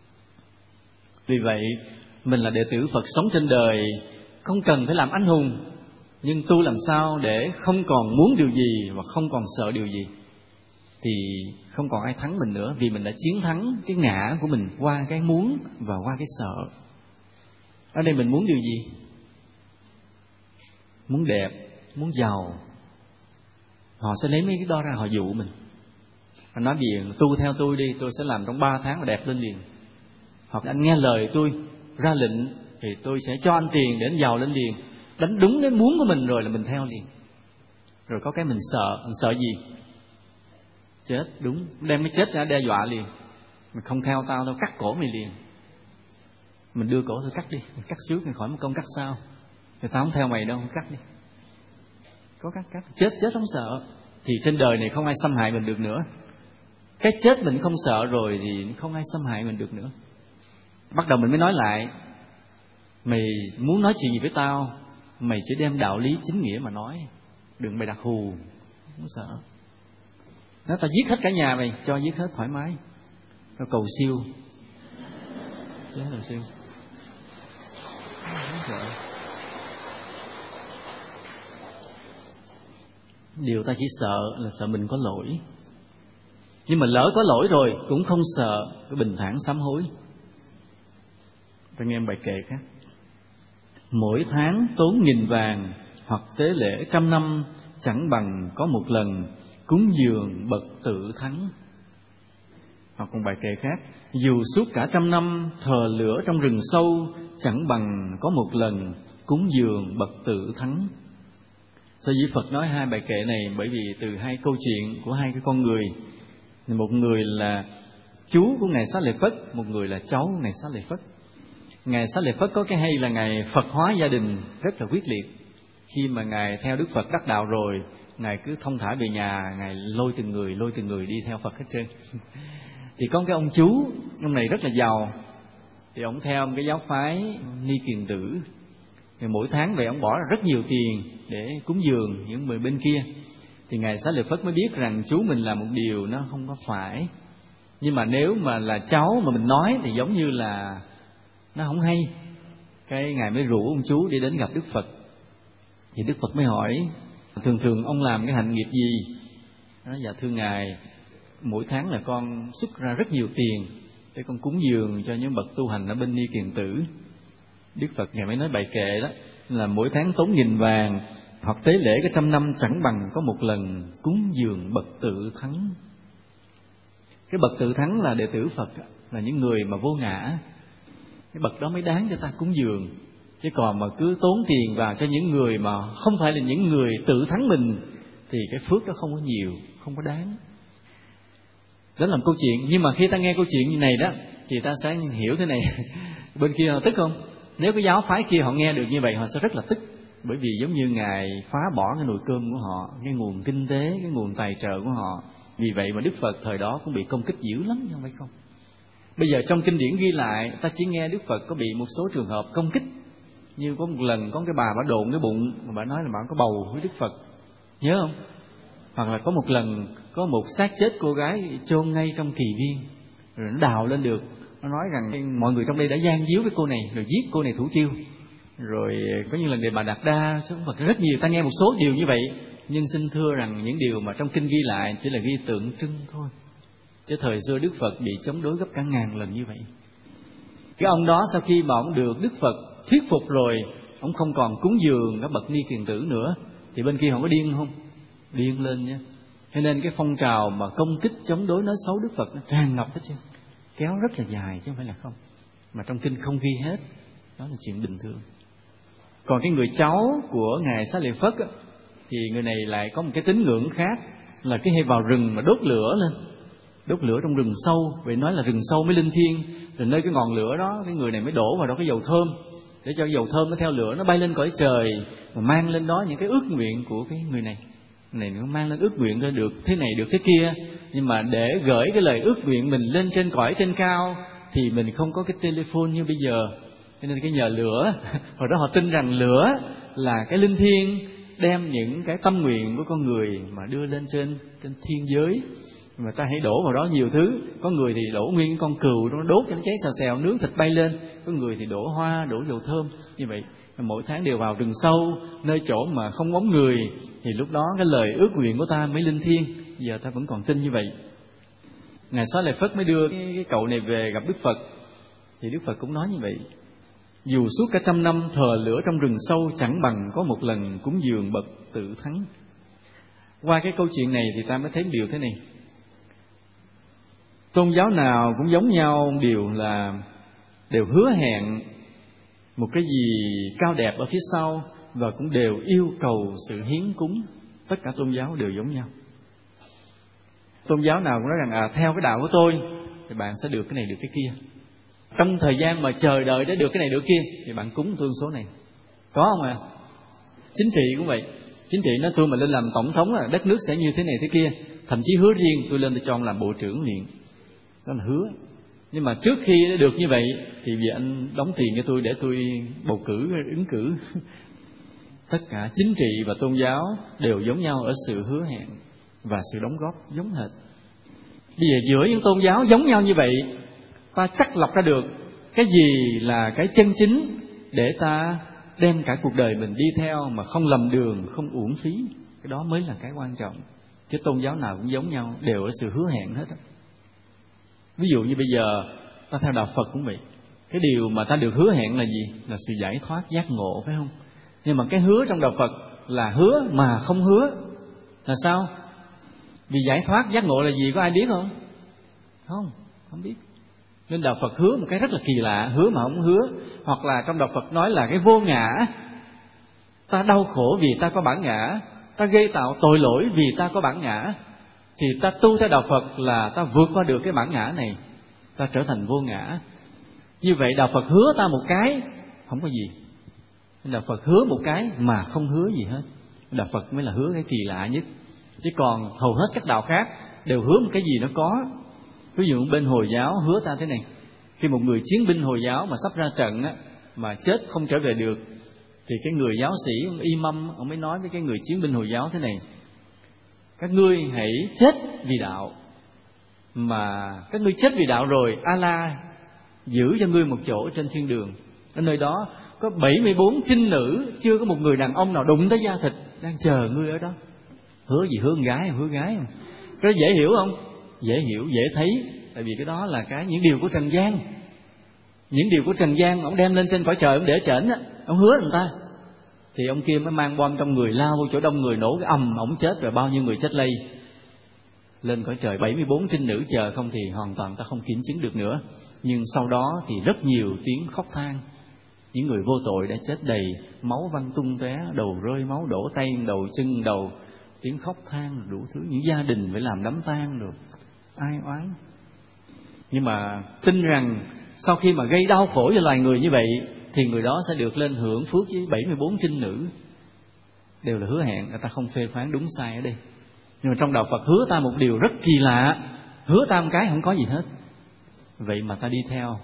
Speaker 1: Vì vậy mình là đệ tử Phật sống trên đời không cần phải làm anh hùng, nhưng tu làm sao để không còn muốn điều gì và không còn sợ điều gì, thì không còn ai thắng mình nữa, vì mình đã chiến thắng cái ngã của mình qua cái muốn và qua cái sợ. Ở đây mình muốn điều gì? Muốn đẹp, muốn giàu. Họ sẽ lấy mấy cái đó ra họ dụ mình. Họ nói gì tu theo tôi đi, tôi sẽ làm trong 3 tháng là đẹp lên liền. Hoặc anh nghe lời tôi ra lệnh thì tôi sẽ cho anh tiền để anh giàu lên liền. Đánh đúng cái muốn của mình rồi là mình theo liền. Rồi có cái mình sợ gì? Chết, đúng, đem cái chết ra đe dọa liền. Mày không theo tao cắt cổ mày liền. Mình đưa cổ thôi cắt đi, mình cắt trước rồi khỏi một công cắt sau. Thì tao không theo mày đâu, cắt đi. Có cắt, chết không sợ. Thì trên đời này không ai xâm hại mình được nữa. Cái chết mình không sợ rồi thì không ai xâm hại mình được nữa. Bắt đầu mình mới nói lại, mày muốn nói chuyện gì với tao, mày chỉ đem đạo lý chính nghĩa mà nói, đừng bày đặt hù, không sợ. Nói tao giết hết cả nhà mày, cho giết hết thoải mái. Rồi cầu siêu, cầu siêu, không sợ. Điều ta chỉ sợ là sợ mình có lỗi. Nhưng mà lỡ có lỗi rồi cũng không sợ, cái bình thản sám hối. Ta nghe bài kệ khác. Mỗi tháng tốn 1.000 vàng, hoặc tế lễ 100 năm, chẳng bằng có một lần cúng dường bậc tự thắng. Hoặc còn bài kệ khác, dù suốt cả 100 năm thờ lửa trong rừng sâu, chẳng bằng có một lần cúng dường bậc tự thắng. Sở dĩ Phật nói 2 bài kệ này bởi vì từ 2 câu chuyện của 2 cái con người. Một người là chú của Ngài Xá Lợi Phất, một người là cháu của Ngài Xá Lợi Phất. Ngài Xá Lợi Phất có cái hay là Ngài Phật hóa gia đình rất là quyết liệt. Khi mà Ngài theo Đức Phật đắc đạo rồi, Ngài cứ thông thả về nhà, Ngài lôi từng người đi theo Phật hết trơn. Thì có cái ông chú, ông này rất là giàu. Thì ông theo một cái giáo phái Ni Kiền Tử. Thì mỗi tháng về ông bỏ ra rất nhiều tiền để cúng dường những người bên kia. Thì Ngài Xá Lợi Phất mới biết rằng chú mình làm một điều nó không có phải. Nhưng mà nếu mà là cháu mà mình nói thì giống như là nó không hay. Cái Ngài mới rủ ông chú đi đến gặp Đức Phật. Thì Đức Phật mới hỏi: thường thường ông làm cái hạnh nghiệp gì? Nói: dạ thưa Ngài, mỗi tháng là con xuất ra rất nhiều tiền để con cúng dường cho những bậc tu hành ở bên Ni Kiền Tử. Đức Phật Ngài mới nói bài kệ đó là mỗi tháng tốn 1.000 vàng, hoặc tế lễ cái 100 năm chẳng bằng có một lần cúng dường bậc tự thắng. Cái bậc tự thắng là đệ tử Phật, là những người mà vô ngã. Cái bậc đó mới đáng cho ta cúng dường. Chứ còn mà cứ tốn tiền vào cho những người mà không phải là những người tự thắng mình thì cái phước đó không có nhiều, không có đáng. Đó là một câu chuyện. Nhưng mà khi ta nghe câu chuyện như này đó thì ta sẽ hiểu thế này. Bên kia họ tức không? Nếu cái giáo phái kia họ nghe được như vậy họ sẽ rất là tức. Bởi vì giống như Ngài phá bỏ cái nồi cơm của họ, cái nguồn kinh tế, cái nguồn tài trợ của họ. Vì vậy mà Đức Phật thời đó cũng bị công kích dữ lắm, chứ không phải không. Bây giờ trong kinh điển ghi lại, ta chỉ nghe Đức Phật có bị một số trường hợp công kích. Như có một lần có cái bà độn cái bụng, mà bà nói là bà có bầu với Đức Phật, nhớ không? Hoặc là có một lần có một xác chết cô gái chôn ngay trong kỳ viên, rồi nó đào lên được. Nó nói rằng mọi người trong đây đã gian díu với cô này, rồi giết cô này thủ tiêu. Rồi có những lần Đề Bà Đạt Đa, Phật rất nhiều. Ta nghe một số điều như vậy, nhưng xin thưa rằng những điều mà trong kinh ghi lại chỉ là ghi tượng trưng thôi. Chứ thời xưa Đức Phật bị chống đối gấp cả ngàn lần như vậy. Cái ông đó sau khi mà ông được Đức Phật thuyết phục rồi, ông không còn cúng dường các bậc Ni Kiền Tử nữa, thì bên kia họ có điên không? Điên lên nhé. Cho nên cái phong trào mà công kích chống đối nói xấu Đức Phật nó tràn ngập hết trơn, kéo rất là dài chứ không phải là không. Mà trong kinh không ghi hết, đó là chuyện bình thường. Còn cái người cháu của Ngài Xá Lợi Phất á, thì người này lại có một cái tín ngưỡng khác, là cái hay vào rừng mà đốt lửa lên, đốt lửa trong rừng sâu. Vậy nói là rừng sâu mới linh thiêng. Rồi nơi cái ngọn lửa đó, cái người này mới đổ vào đó cái dầu thơm, để cho cái dầu thơm nó theo lửa nó bay lên cõi trời, mà mang lên đó những cái ước nguyện của cái người này. Nó mang lên ước nguyện ra được thế này được thế kia. Nhưng mà để gửi cái lời ước nguyện mình lên trên cõi trên cao thì mình không có cái telephone như bây giờ, cho nên cái nhờ lửa. Hồi đó họ tin rằng lửa là cái linh thiêng, đem những cái tâm nguyện của con người mà đưa lên trên thiên giới. Mà ta hãy đổ vào đó nhiều thứ. Có người thì đổ nguyên cái con cừu nó đốt cho nó cháy xèo xèo, nướng thịt bay lên. Có người thì đổ hoa, đổ dầu thơm. Như vậy mỗi tháng đều vào rừng sâu, nơi chỗ mà không bóng người, thì lúc đó cái lời ước nguyện của ta mới linh thiêng. Giờ ta vẫn còn tin như vậy. Ngài Xá Lợi Phất mới đưa cái cậu này về gặp Đức Phật. Thì Đức Phật cũng nói như vậy: dù suốt cả 100 năm thờ lửa trong rừng sâu, chẳng bằng có một lần cúng dường bậc tự thắng. Qua cái câu chuyện này thì ta mới thấy điều thế này: tôn giáo nào cũng giống nhau, đều hứa hẹn một cái gì cao đẹp ở phía sau, và cũng đều yêu cầu sự hiến cúng. Tất cả tôn giáo đều giống nhau. Tôn giáo nào cũng nói rằng theo cái đạo của tôi thì bạn sẽ được cái này được cái kia. Trong thời gian mà chờ đợi để được cái này được kia thì bạn cúng tôi số này. Có không ạ? Chính trị cũng vậy. Chính trị nói tôi mà lên làm tổng thống là đất nước sẽ như thế này thế kia. Thậm chí hứa riêng tôi lên tôi cho ông làm bộ trưởng liền. Đó là hứa. Nhưng mà trước khi đã được như vậy thì vì anh đóng tiền cho tôi để tôi bầu cử, ứng cử. Tất cả chính trị và tôn giáo đều giống nhau ở sự hứa hẹn và sự đóng góp giống hệt. Bây giờ giữa những tôn giáo giống nhau như vậy, ta chắc lọc ra được cái gì là cái chân chính để ta đem cả cuộc đời mình đi theo mà không lầm đường, không uổng phí. Cái đó mới là cái quan trọng. Chứ tôn giáo nào cũng giống nhau, đều ở sự hứa hẹn hết. Ví dụ như bây giờ ta theo đạo Phật cũng vậy. Cái điều mà ta được hứa hẹn là gì? Là sự giải thoát, giác ngộ, phải không? Nhưng mà cái hứa trong đạo Phật là hứa mà không hứa. Là sao? Vì giải thoát, giác ngộ là gì có ai biết không? Không biết. Nên đạo Phật hứa một cái rất là kỳ lạ, hứa mà không hứa. Hoặc là trong đạo Phật nói là cái vô ngã. Ta đau khổ vì ta có bản ngã, ta gây tạo tội lỗi vì ta có bản ngã. Thì ta tu theo đạo Phật là ta vượt qua được cái bản ngã này, ta trở thành vô ngã. Như vậy đạo Phật hứa ta một cái không có gì. Đạo Phật hứa một cái mà không hứa gì hết. Đạo Phật mới là hứa cái kỳ lạ nhất. Chứ còn hầu hết các đạo khác đều hứa một cái gì nó có. Ví dụ bên Hồi giáo hứa ta thế này: khi một người chiến binh Hồi giáo mà sắp ra trận á, mà chết không trở về được, thì cái người giáo sĩ ông Imam ông mới nói với cái người chiến binh Hồi giáo thế này: các ngươi hãy chết vì đạo. mà các ngươi chết vì đạo rồi, Allah giữ cho ngươi một chỗ trên thiên đường. Ở nơi đó có 74 trinh nữ, chưa có một người đàn ông nào đụng tới da thịt, đang chờ ngươi ở đó. Hứa gì? Hứa con gái không? Hứa gái không? Cái đó dễ hiểu không? Dễ hiểu, dễ thấy. Tại vì cái đó là những điều của trần gian. Những điều của trần gian ông đem lên trên cõi trời, ông để trển á, ông hứa người ta, thì ông kia mới mang bom trong người, lao vô chỗ đông người, nổ cái ầm, ông chết rồi bao nhiêu người chết lây. Lên cõi trời 74 trinh nữ chờ không thì hoàn toàn ta không kiểm chứng được nữa. Nhưng sau đó thì rất nhiều tiếng khóc than. Những người vô tội đã chết đầy, máu văng tung tóe, đầu rơi máu đổ tay, đầu chân đầu, tiếng khóc than đủ thứ. Những gia đình phải làm đám tang được, ai oán. Nhưng mà tin rằng sau khi mà gây đau khổ cho loài người như vậy thì người đó sẽ được lên hưởng phước với 74 trinh nữ. Đều là hứa hẹn, người ta không phê phán đúng sai ở đây. Nhưng mà trong đạo Phật hứa ta một điều rất kỳ lạ, hứa ta một cái không có gì hết, vậy mà ta đi theo.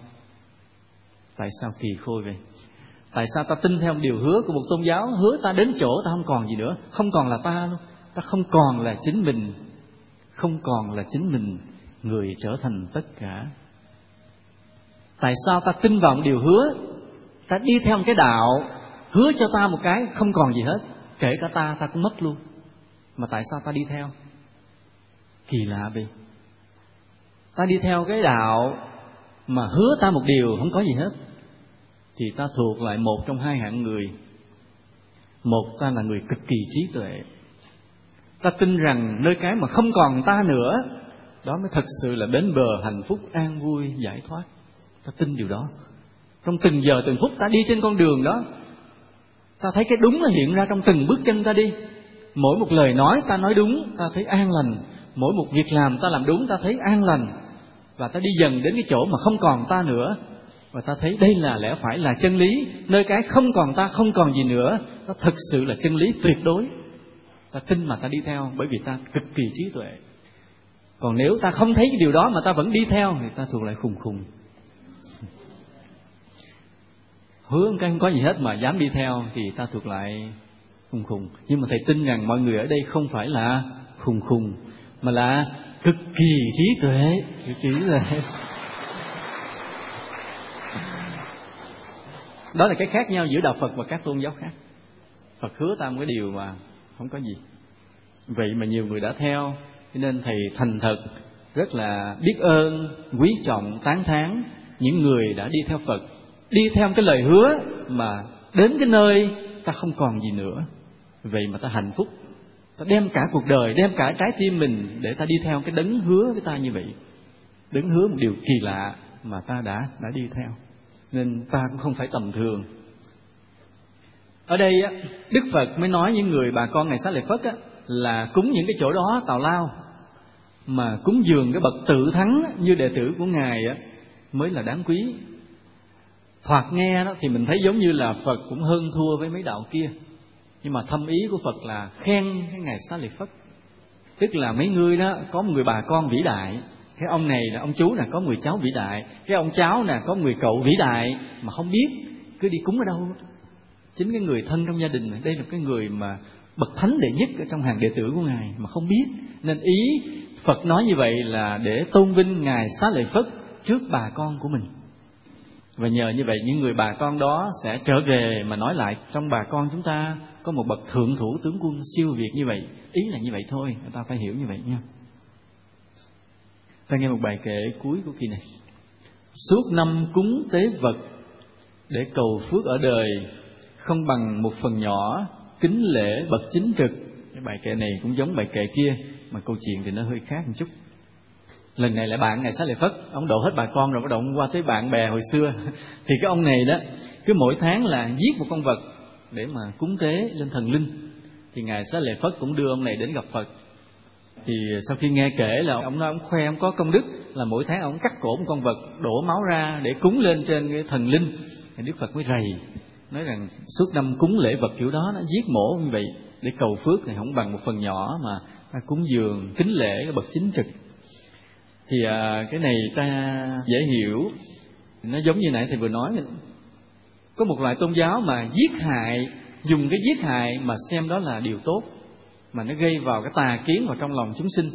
Speaker 1: Tại sao kỳ khôi vậy? Tại sao ta tin theo một điều hứa của một tôn giáo, hứa ta đến chỗ ta không còn gì nữa, không còn là ta luôn, ta không còn là chính mình, không còn là chính mình, người trở thành tất cả. Tại sao ta tin vào một điều hứa, ta đi theo một cái đạo hứa cho ta một cái không còn gì hết, kể cả ta cũng mất luôn, mà tại sao ta đi theo? Kỳ lạ vậy. Ta đi theo cái đạo mà hứa ta một điều không có gì hết thì ta thuộc lại một trong hai hạng người. Một, ta là người cực kỳ trí tuệ, ta tin rằng nơi cái mà không còn ta nữa, đó mới thật sự là bến bờ hạnh phúc, an vui, giải thoát. Ta tin điều đó. Trong từng giờ từng phút ta đi trên con đường đó, ta thấy cái đúng nó hiện ra trong từng bước chân ta đi. Mỗi một lời nói ta nói đúng, ta thấy an lành. Mỗi một việc làm ta làm đúng, ta thấy an lành. Và ta đi dần đến cái chỗ mà không còn ta nữa, và ta thấy đây là lẽ phải, là chân lý. Nơi cái không còn ta, không còn gì nữa, nó thực sự là chân lý tuyệt đối. Ta tin mà ta đi theo, bởi vì ta cực kỳ trí tuệ. Còn nếu ta không thấy cái điều đó mà ta vẫn đi theo thì ta thuộc lại khùng khùng. Hứa cái không có gì hết mà dám đi theo thì ta thuộc lại khùng khùng. Nhưng mà thầy tin rằng mọi người ở đây không phải là khùng khùng, mà là cực kỳ trí tuệ. Cực kỳ trí tuệ. Đó là cái khác nhau giữa đạo Phật và các tôn giáo khác. Phật hứa ta một cái điều mà không có gì, vậy mà nhiều người đã theo. Cho nên thầy thành thật rất là biết ơn, quý trọng, tán thán những người đã đi theo Phật, đi theo cái lời hứa mà đến cái nơi ta không còn gì nữa, vậy mà ta hạnh phúc. Ta đem cả cuộc đời, đem cả trái tim mình để ta đi theo cái đấng hứa với ta như vậy. Đấng hứa một điều kỳ lạ mà ta đã đi theo, nên ta cũng không phải tầm thường. Ở đây á, Đức Phật mới nói những người bà con ngày Xá Lợi Phất á, là cúng những cái chỗ đó tào lao, mà cúng dường cái bậc tự thắng như đệ tử của Ngài á, mới là đáng quý. Thoạt nghe đó thì mình thấy giống như là Phật cũng hơn thua với mấy đạo kia, nhưng mà thâm ý của Phật là khen cái Ngài Xá Lợi Phất. Tức là mấy người đó có một người bà con vĩ đại, cái ông này là ông chú là có người cháu vĩ đại, cái ông cháu là có người cậu vĩ đại, mà không biết cứ đi cúng ở đâu. Chính cái người thân trong gia đình này, đây là cái người mà bậc thánh đệ nhất ở trong hàng đệ tử của Ngài mà không biết. Nên ý Phật nói như vậy là để tôn vinh Ngài Xá Lợi Phất trước bà con của mình. Và nhờ như vậy những người bà con đó sẽ trở về mà nói lại trong bà con chúng ta có một bậc thượng thủ tướng quân siêu việt như vậy. Ý là như vậy thôi, người ta phải hiểu như vậy nha. Ta nghe một bài kệ cuối của kỳ này. Suốt năm cúng tế vật để cầu phước ở đời, không bằng một phần nhỏ kính lễ bậc chính trực. Cái bài kệ này cũng giống bài kệ kia, mà câu chuyện thì nó hơi khác một chút. Lần này lại bạn Ngài Xá Lợi Phất, ông độ hết bà con rồi bắt đầu qua tới bạn bè hồi xưa. Thì cái ông này đó cứ mỗi tháng là giết một con vật để mà cúng tế lên thần linh. Thì Ngài Xá Lợi Phất cũng đưa ông này đến gặp Phật. Thì sau khi nghe kể là ông nói ông khoe ông có công đức là mỗi tháng ông cắt cổ một con vật, đổ máu ra để cúng lên trên cái thần linh. Thì Đức Phật mới rầy, nói rằng suốt năm cúng lễ vật kiểu đó, nó giết mổ như vậy để cầu phước thì không bằng một phần nhỏ mà ta cúng dường kính lễ cái bậc chính trực. Thì cái này ta dễ hiểu. Nó giống như nãy thầy vừa nói, có một loại tôn giáo mà giết hại, dùng cái giết hại mà xem đó là điều tốt, mà nó gây vào cái tà kiến vào trong lòng chúng sinh.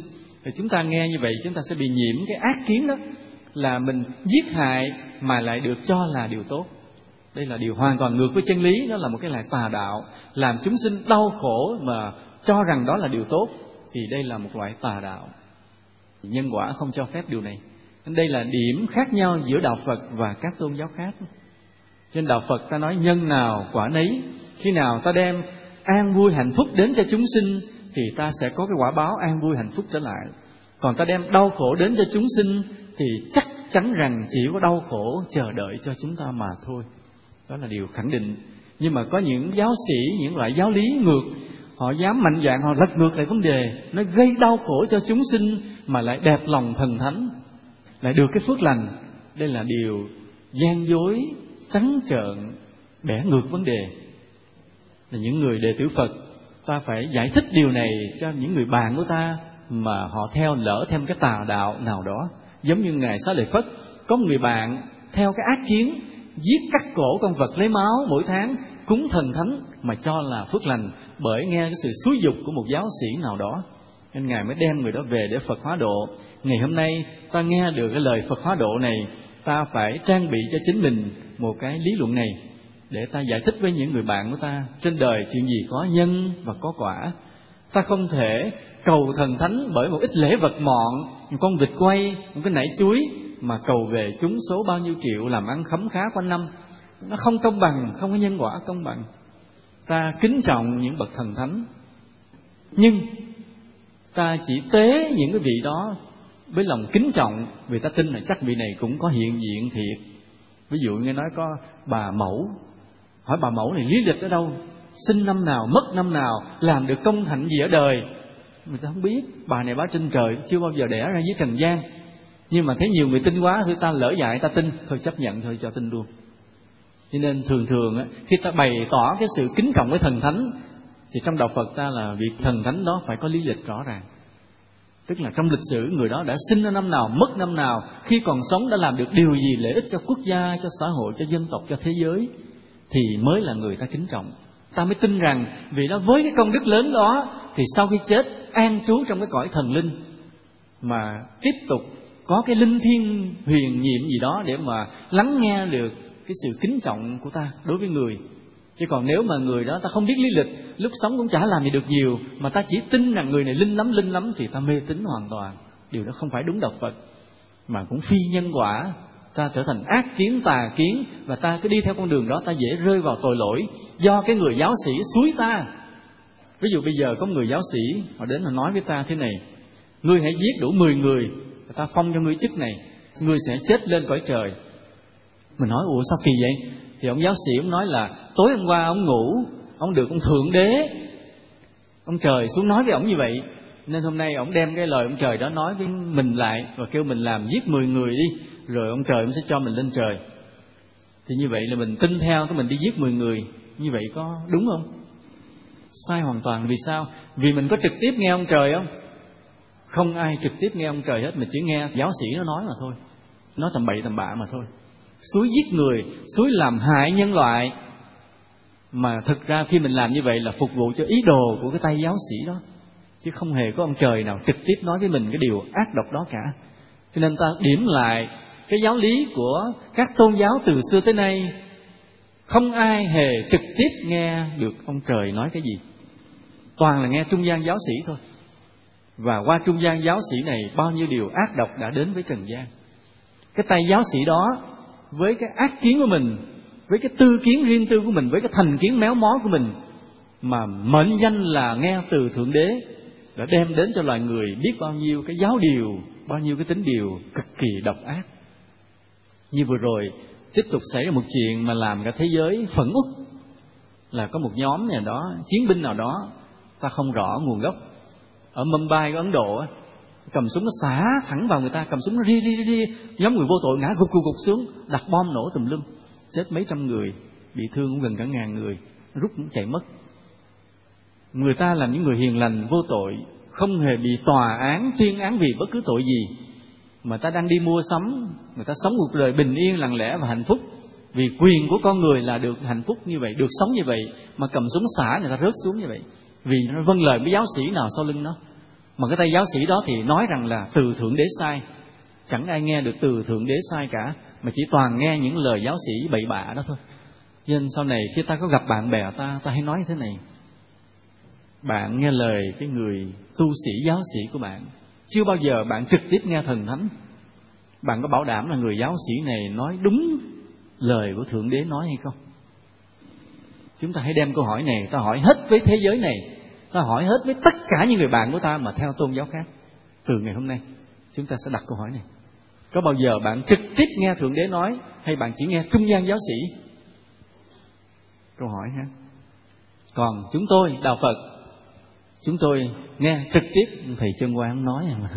Speaker 1: Thì chúng ta nghe như vậy chúng ta sẽ bị nhiễm cái ác kiến đó, là mình giết hại mà lại được cho là điều tốt. Đây là điều hoàn toàn ngược với chân lý, đó là một cái loại tà đạo, làm chúng sinh đau khổ mà cho rằng đó là điều tốt, thì đây là một loại tà đạo. Nhân quả không cho phép điều này. Đây là điểm khác nhau giữa đạo Phật và các tôn giáo khác. Trên đạo Phật ta nói nhân nào quả nấy, khi nào ta đem an vui hạnh phúc đến cho chúng sinh thì ta sẽ có cái quả báo an vui hạnh phúc trở lại. Còn ta đem đau khổ đến cho chúng sinh thì chắc chắn rằng chỉ có đau khổ chờ đợi cho chúng ta mà thôi. Đó là điều khẳng định. Nhưng mà có những giáo sĩ, những loại giáo lý ngược, họ dám mạnh dạn, họ lật ngược lại vấn đề, nó gây đau khổ cho chúng sinh mà lại đẹp lòng thần thánh, lại được cái phước lành. Đây là điều gian dối, trắng trợn, bẻ ngược vấn đề. Là những người đệ tử Phật, ta phải giải thích điều này cho những người bạn của ta mà họ theo lỡ thêm cái tà đạo nào đó. Giống như Ngài Xá Lợi Phất, có một người bạn theo cái ác kiến, giết cắt cổ con vật lấy máu mỗi tháng, cúng thần thánh mà cho là phước lành, bởi nghe cái sự xúi dục của một giáo sĩ nào đó, nên Ngài mới đem người đó về để Phật hóa độ. Ngày hôm nay ta nghe được cái lời Phật hóa độ này, ta phải trang bị cho chính mình một cái lý luận này để ta giải thích với những người bạn của ta. Trên đời chuyện gì có nhân và có quả. Ta không thể cầu thần thánh bởi một ít lễ vật mọn, một con vịt quay, một cái nải chuối mà cầu về trúng số bao nhiêu triệu làm ăn khấm khá quanh năm. Nó không công bằng, không có nhân quả công bằng. Ta kính trọng những bậc thần thánh, nhưng ta chỉ tế những cái vị đó với lòng kính trọng, vì ta tin là chắc vị này cũng có hiện diện thiệt. Ví dụ như nói có bà Mẫu, hỏi bà Mẫu này lý lịch ở đâu, sinh năm nào, mất năm nào, làm được công hạnh gì ở đời. Người ta không biết. Bà này bá trên trời, chưa bao giờ đẻ ra dưới trần gian. Nhưng mà thấy nhiều người tin quá, thì ta lỡ dại ta tin, thôi chấp nhận thôi cho tin luôn. Cho nên thường khi ta bày tỏ cái sự kính trọng với thần thánh, thì trong đạo Phật ta là việc thần thánh đó phải có lý lịch rõ ràng. Tức là trong lịch sử người đó đã sinh ở năm nào, mất năm nào, khi còn sống đã làm được điều gì lợi ích cho quốc gia, cho xã hội, cho dân tộc, cho thế giới, thì mới là người ta kính trọng. Ta mới tin rằng vì đó với cái công đức lớn đó thì sau khi chết an trú trong cái cõi thần linh, mà tiếp tục có cái linh thiêng huyền nhiệm gì đó để mà lắng nghe được cái sự kính trọng của ta đối với người. Chứ còn nếu mà người đó ta không biết lý lịch, lúc sống cũng chả làm gì được nhiều, mà ta chỉ tin rằng người này linh lắm thì ta mê tín hoàn toàn. Điều đó không phải đúng đạo Phật, mà cũng phi nhân quả. Ta trở thành ác kiến, tà kiến, và ta cứ đi theo con đường đó, ta dễ rơi vào tội lỗi do cái người giáo sĩ xúi ta. Ví dụ bây giờ có một người giáo sĩ, họ đến họ nói với ta thế này: ngươi hãy giết đủ 10 người, ta phong cho ngươi chức này, ngươi sẽ chết lên cõi trời. Mình nói ủa sao kỳ vậy? Thì ông giáo sĩ ông nói là tối hôm qua ông ngủ, ông được ông Thượng Đế, ông trời xuống nói với ông như vậy, nên hôm nay ông đem cái lời ông trời đó nói với mình lại, và kêu mình làm giết 10 người đi, rồi ông trời ông sẽ cho mình lên trời. Thì như vậy là mình tin theo, cái mình đi giết 10 người. Như vậy có đúng không? Sai hoàn toàn. Vì sao? Vì mình có trực tiếp nghe ông trời không? Không ai trực tiếp nghe ông trời hết, mình chỉ nghe giáo sĩ nó nói mà thôi. Nói tầm bậy tầm bạ mà thôi. Xúi giết người, xúi làm hại nhân loại. Mà thực ra khi mình làm như vậy là phục vụ cho ý đồ của cái tay giáo sĩ đó, chứ không hề có ông trời nào trực tiếp nói với mình cái điều ác độc đó cả. Cho nên ta điểm lại cái giáo lý của các tôn giáo từ xưa tới nay, không ai hề trực tiếp nghe được ông trời nói cái gì, toàn là nghe trung gian giáo sĩ thôi. Và qua trung gian giáo sĩ này, bao nhiêu điều ác độc đã đến với trần gian. Cái tay giáo sĩ đó với cái ác kiến của mình, với cái tư kiến riêng tư của mình, với cái thành kiến méo mó của mình, mà mệnh danh là nghe từ Thượng Đế, đã đem đến cho loài người biết bao nhiêu cái giáo điều, bao nhiêu cái tính điều cực kỳ độc ác. Như vừa rồi tiếp tục xảy ra một chuyện mà làm cả thế giới phẫn uất, là có một nhóm nào đó, chiến binh nào đó, ta không rõ nguồn gốc, ở Mumbai của Ấn Độ, cầm súng nó xả thẳng vào người ta, cầm súng nó ri, nhóm người vô tội ngã gục xuống, đặt bom nổ tùm lum, chết mấy trăm người, bị thương cũng gần cả 1000 người, rút cũng chạy mất. Người ta là những người hiền lành vô tội, không hề bị tòa án tuyên án vì bất cứ tội gì, mà ta đang đi mua sắm, người ta sống một đời bình yên lặng lẽ và hạnh phúc, vì quyền của con người là được hạnh phúc như vậy, được sống như vậy, mà cầm súng xả người ta rớt xuống như vậy, vì nó vâng lời với giáo sĩ nào sau lưng nó. Mà cái tay giáo sĩ đó thì nói rằng là từ Thượng Đế sai. Chẳng ai nghe được từ Thượng Đế sai cả, mà chỉ toàn nghe những lời giáo sĩ bậy bạ đó thôi. Nên sau này khi ta có gặp bạn bè ta hãy nói thế này: bạn nghe lời cái người tu sĩ giáo sĩ của bạn, chưa bao giờ bạn trực tiếp nghe thần thánh. Bạn có bảo đảm là người giáo sĩ này nói đúng lời của Thượng Đế nói hay không? Chúng ta hãy đem câu hỏi này, ta hỏi hết với thế giới này, ta hỏi hết với tất cả những người bạn của ta mà theo tôn giáo khác. Từ ngày hôm nay chúng ta sẽ đặt câu hỏi này: có bao giờ bạn trực tiếp nghe Thượng Đế nói, hay bạn chỉ nghe trung gian giáo sĩ? Câu hỏi ha. Còn chúng tôi đạo Phật, chúng tôi nghe trực tiếp thầy Chân Quang nói mà.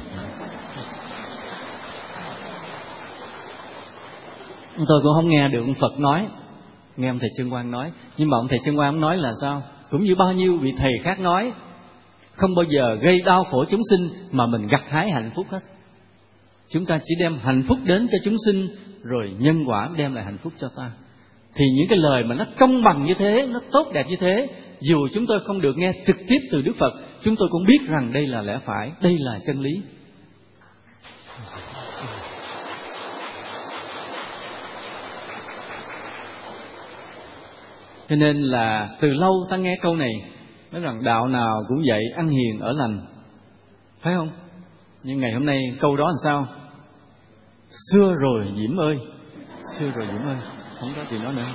Speaker 1: Tôi cũng không nghe được ông Phật nói, nghe ông thầy Chân Quang nói. Nhưng mà ông thầy Chân Quang nói là sao? Cũng như bao nhiêu vị thầy khác nói, không bao giờ gây đau khổ chúng sinh mà mình gặt hái hạnh phúc hết. Chúng ta chỉ đem hạnh phúc đến cho chúng sinh, rồi nhân quả đem lại hạnh phúc cho ta. Thì những cái lời mà nó công bằng như thế, nó tốt đẹp như thế, dù chúng tôi không được nghe trực tiếp từ Đức Phật, chúng tôi cũng biết rằng đây là lẽ phải, đây là chân lý. Cho nên là từ lâu ta nghe câu này, nói rằng đạo nào cũng vậy, ăn hiền ở lành, phải không? Nhưng ngày hôm nay câu đó làm sao? Xưa rồi Diễm ơi, xưa rồi Diễm ơi, không có chuyện đó nữa.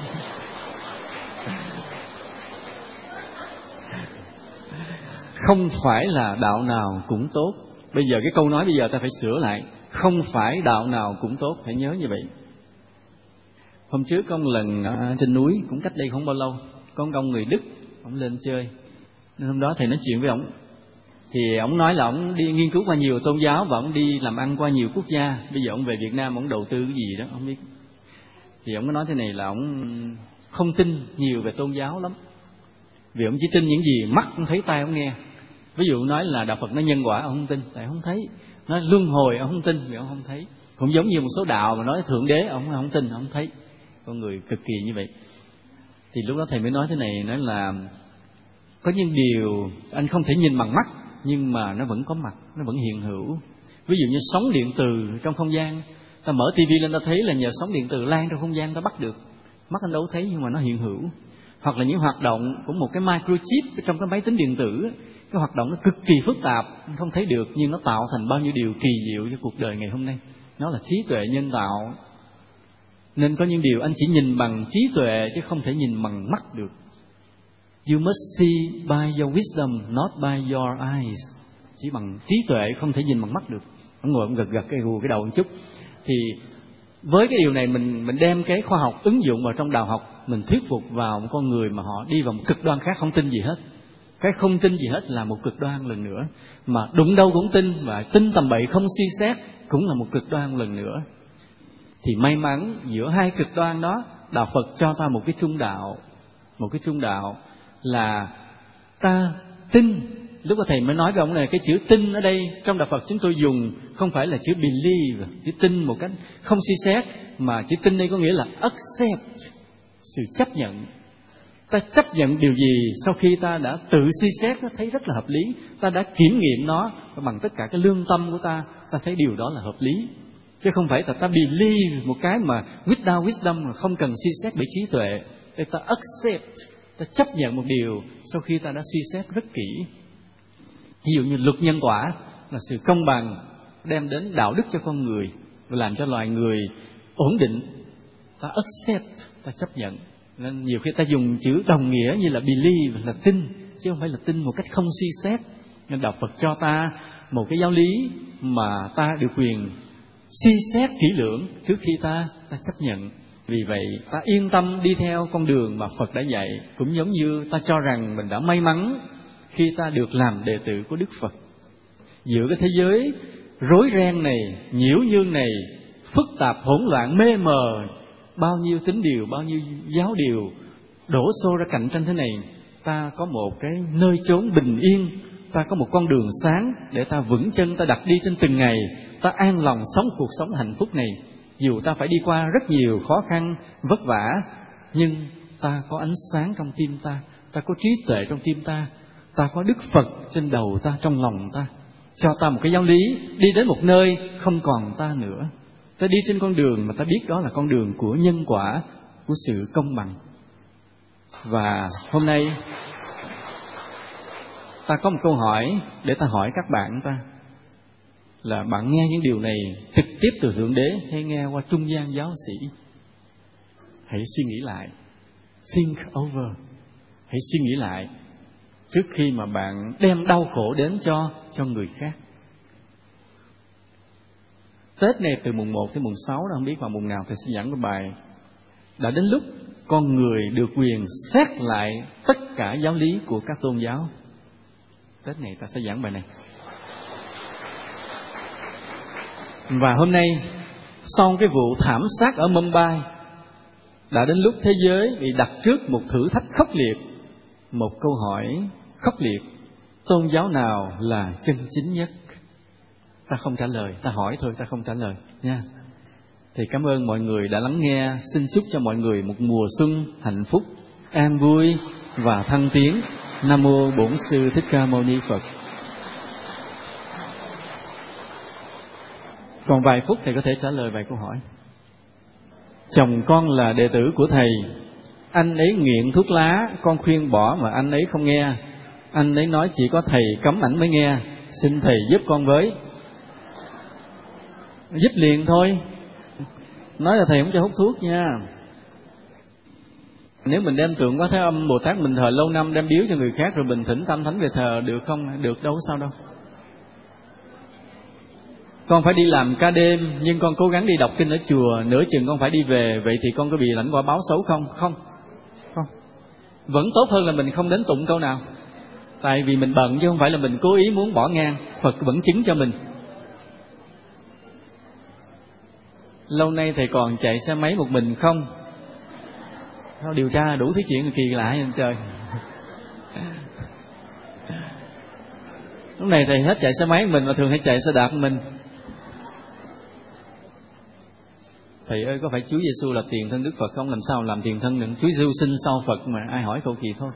Speaker 1: Không phải là đạo nào cũng tốt. Bây giờ cái câu nói bây giờ ta phải sửa lại: không phải đạo nào cũng tốt, phải nhớ như vậy. Hôm trước có một lần ở trên núi, cũng cách đây không bao lâu, có một ông người Đức, ông lên chơi. Nên hôm đó thầy nói chuyện với ông, thì ông nói là ông đi nghiên cứu qua nhiều tôn giáo và ông đi làm ăn qua nhiều quốc gia. Bây giờ ông về Việt Nam, ông đầu tư cái gì đó không biết. Thì ông có nói thế này là ông không tin nhiều về tôn giáo lắm, vì ông chỉ tin những gì mắt ông thấy, tai ông nghe. Ví dụ nói là đạo Phật nó nhân quả, ông không tin, tại không thấy. Nói luân hồi, ông không tin vì ông không thấy. Cũng giống như một số đạo mà nói Thượng Đế, ông không tin, ông không thấy. Con người cực kỳ như vậy. Thì lúc đó thầy mới nói thế này, nói là có những điều anh không thể nhìn bằng mắt, nhưng mà nó vẫn có mặt, nó vẫn hiện hữu. Ví dụ như sóng điện từ trong không gian, ta mở tivi lên ta thấy là nhờ sóng điện từ lan trong không gian ta bắt được. Mắt anh đâu thấy nhưng mà nó hiện hữu. Hoặc là những hoạt động của một cái microchip trong cái máy tính điện tử, cái hoạt động nó cực kỳ phức tạp, không thấy được, nhưng nó tạo thành bao nhiêu điều kỳ diệu cho cuộc đời ngày hôm nay. Nó là trí tuệ nhân tạo. Nên có những điều anh chỉ nhìn bằng trí tuệ chứ không thể nhìn bằng mắt được. You must see by your wisdom, not by your eyes. Chỉ bằng trí tuệ, không thể nhìn bằng mắt được. Ông ngồi ông gật gật cái gù cái đầu một chút. Thì với cái điều này mình đem cái khoa học ứng dụng vào trong đạo học, mình thuyết phục vào một con người mà họ đi vào một cực đoan khác, không tin gì hết. Cái không tin gì hết là một cực đoan lần nữa. Mà đụng đâu cũng tin, và tin tầm bậy không suy xét cũng là một cực đoan lần nữa. Thì may mắn giữa hai cực đoan đó, đạo Phật cho ta một cái trung đạo. Một cái trung đạo là ta tin. Lúc đó thầy mới nói với ông này, cái chữ tin ở đây trong đạo Phật chúng tôi dùng không phải là chữ believe, chữ tin một cách không suy xét, mà chữ tin đây có nghĩa là accept, sự chấp nhận. Ta chấp nhận điều gì sau khi ta đã tự suy xét, thấy rất là hợp lý, ta đã kiểm nghiệm nó bằng tất cả cái lương tâm của ta, ta thấy điều đó là hợp lý. Chứ không phải là ta believe một cái mà without wisdom, mà không cần suy xét bởi trí tuệ. Để ta accept, ta chấp nhận một điều sau khi ta đã suy xét rất kỹ. Ví dụ như luật nhân quả là sự công bằng, đem đến đạo đức cho con người và làm cho loài người ổn định. Ta accept, ta chấp nhận. Nên nhiều khi ta dùng chữ đồng nghĩa như là believe, là tin, chứ không phải là tin một cách không suy xét. Nên đạo Phật cho ta một cái giáo lý mà ta được quyền suy xét kỹ lưỡng trước khi ta chấp nhận. Vì vậy ta yên tâm đi theo con đường mà Phật đã dạy. Cũng giống như ta cho rằng mình đã may mắn khi ta được làm đệ tử của Đức Phật. Giữa cái thế giới rối ren này, nhiễu nhương này, phức tạp hỗn loạn mê mờ, bao nhiêu tín điều, bao nhiêu giáo điều đổ xô ra cạnh tranh thế này, ta có một cái nơi chốn bình yên, ta có một con đường sáng để ta vững chân, ta đặt đi trên từng ngày, ta an lòng sống cuộc sống hạnh phúc này. Dù ta phải đi qua rất nhiều khó khăn, vất vả, nhưng ta có ánh sáng trong tim ta, ta có trí tuệ trong tim ta, ta có Đức Phật trên đầu ta, trong lòng ta. cho ta một cái giáo lý, đi đến một nơi không còn ta nữa. Ta đi trên con đường mà ta biết đó là con đường của nhân quả, của sự công bằng. Và hôm nay ta có một câu hỏi để ta hỏi các bạn ta, là bạn nghe những điều này trực tiếp từ Thượng Đế hay nghe qua trung gian giáo sĩ? Hãy suy nghĩ lại, think over, hãy suy nghĩ lại trước khi mà bạn đem đau khổ đến cho người khác. Tết này từ mùng 1 tới mùng 6 đó, không biết vào mùng nào thầy sẽ giảng cái bài đã đến lúc con người được quyền xét lại tất cả giáo lý của các tôn giáo. Tết này ta sẽ giảng bài này. Và hôm nay, sau cái vụ thảm sát ở Mumbai, đã đến lúc thế giới bị đặt trước một thử thách khốc liệt, một câu hỏi khốc liệt: tôn giáo nào là chân chính nhất? Ta không trả lời, ta hỏi thôi, ta không trả lời nha. Thì cảm ơn mọi người đã lắng nghe. Xin chúc cho mọi người một mùa xuân hạnh phúc, an vui và thăng tiến. Nam mô Bổn Sư Thích Ca Mâu Ni Phật. Còn vài phút thầy có thể trả lời vài câu hỏi. Chồng con là đệ tử của thầy. Anh ấy nghiện thuốc lá, con khuyên bỏ mà anh ấy không nghe. Anh ấy nói chỉ có thầy cấm ảnh mới nghe. Xin thầy giúp con với. Giúp liền thôi. Nói là thầy không cho hút thuốc nha. Nếu mình đem tượng Quá Thế Âm Bồ Tát mình thờ lâu năm, đem biếu cho người khác rồi mình thỉnh tâm thánh về thờ được không? Được đâu, sao đâu. Con phải đi làm ca đêm, nhưng con cố gắng đi đọc kinh ở chùa. Nửa chừng con phải đi về, vậy thì con có bị lãnh quả báo xấu không? Không. Vẫn tốt hơn là mình không đến tụng câu nào. Tại vì mình bận chứ không phải là mình cố ý muốn bỏ ngang. Phật vẫn chứng cho mình. Lâu nay thầy còn chạy xe máy một mình không? Sao điều tra đủ thứ chuyện kỳ lạ vậy trời. Lúc này thầy hết chạy xe máy mình mà thường hay chạy xe đạp mình. Thầy ơi, có phải Chúa Giêsu là tiền thân Đức Phật không? Làm sao làm tiền thân được? Chúa Giêsu sinh sau Phật mà, ai hỏi câu kỳ thôi.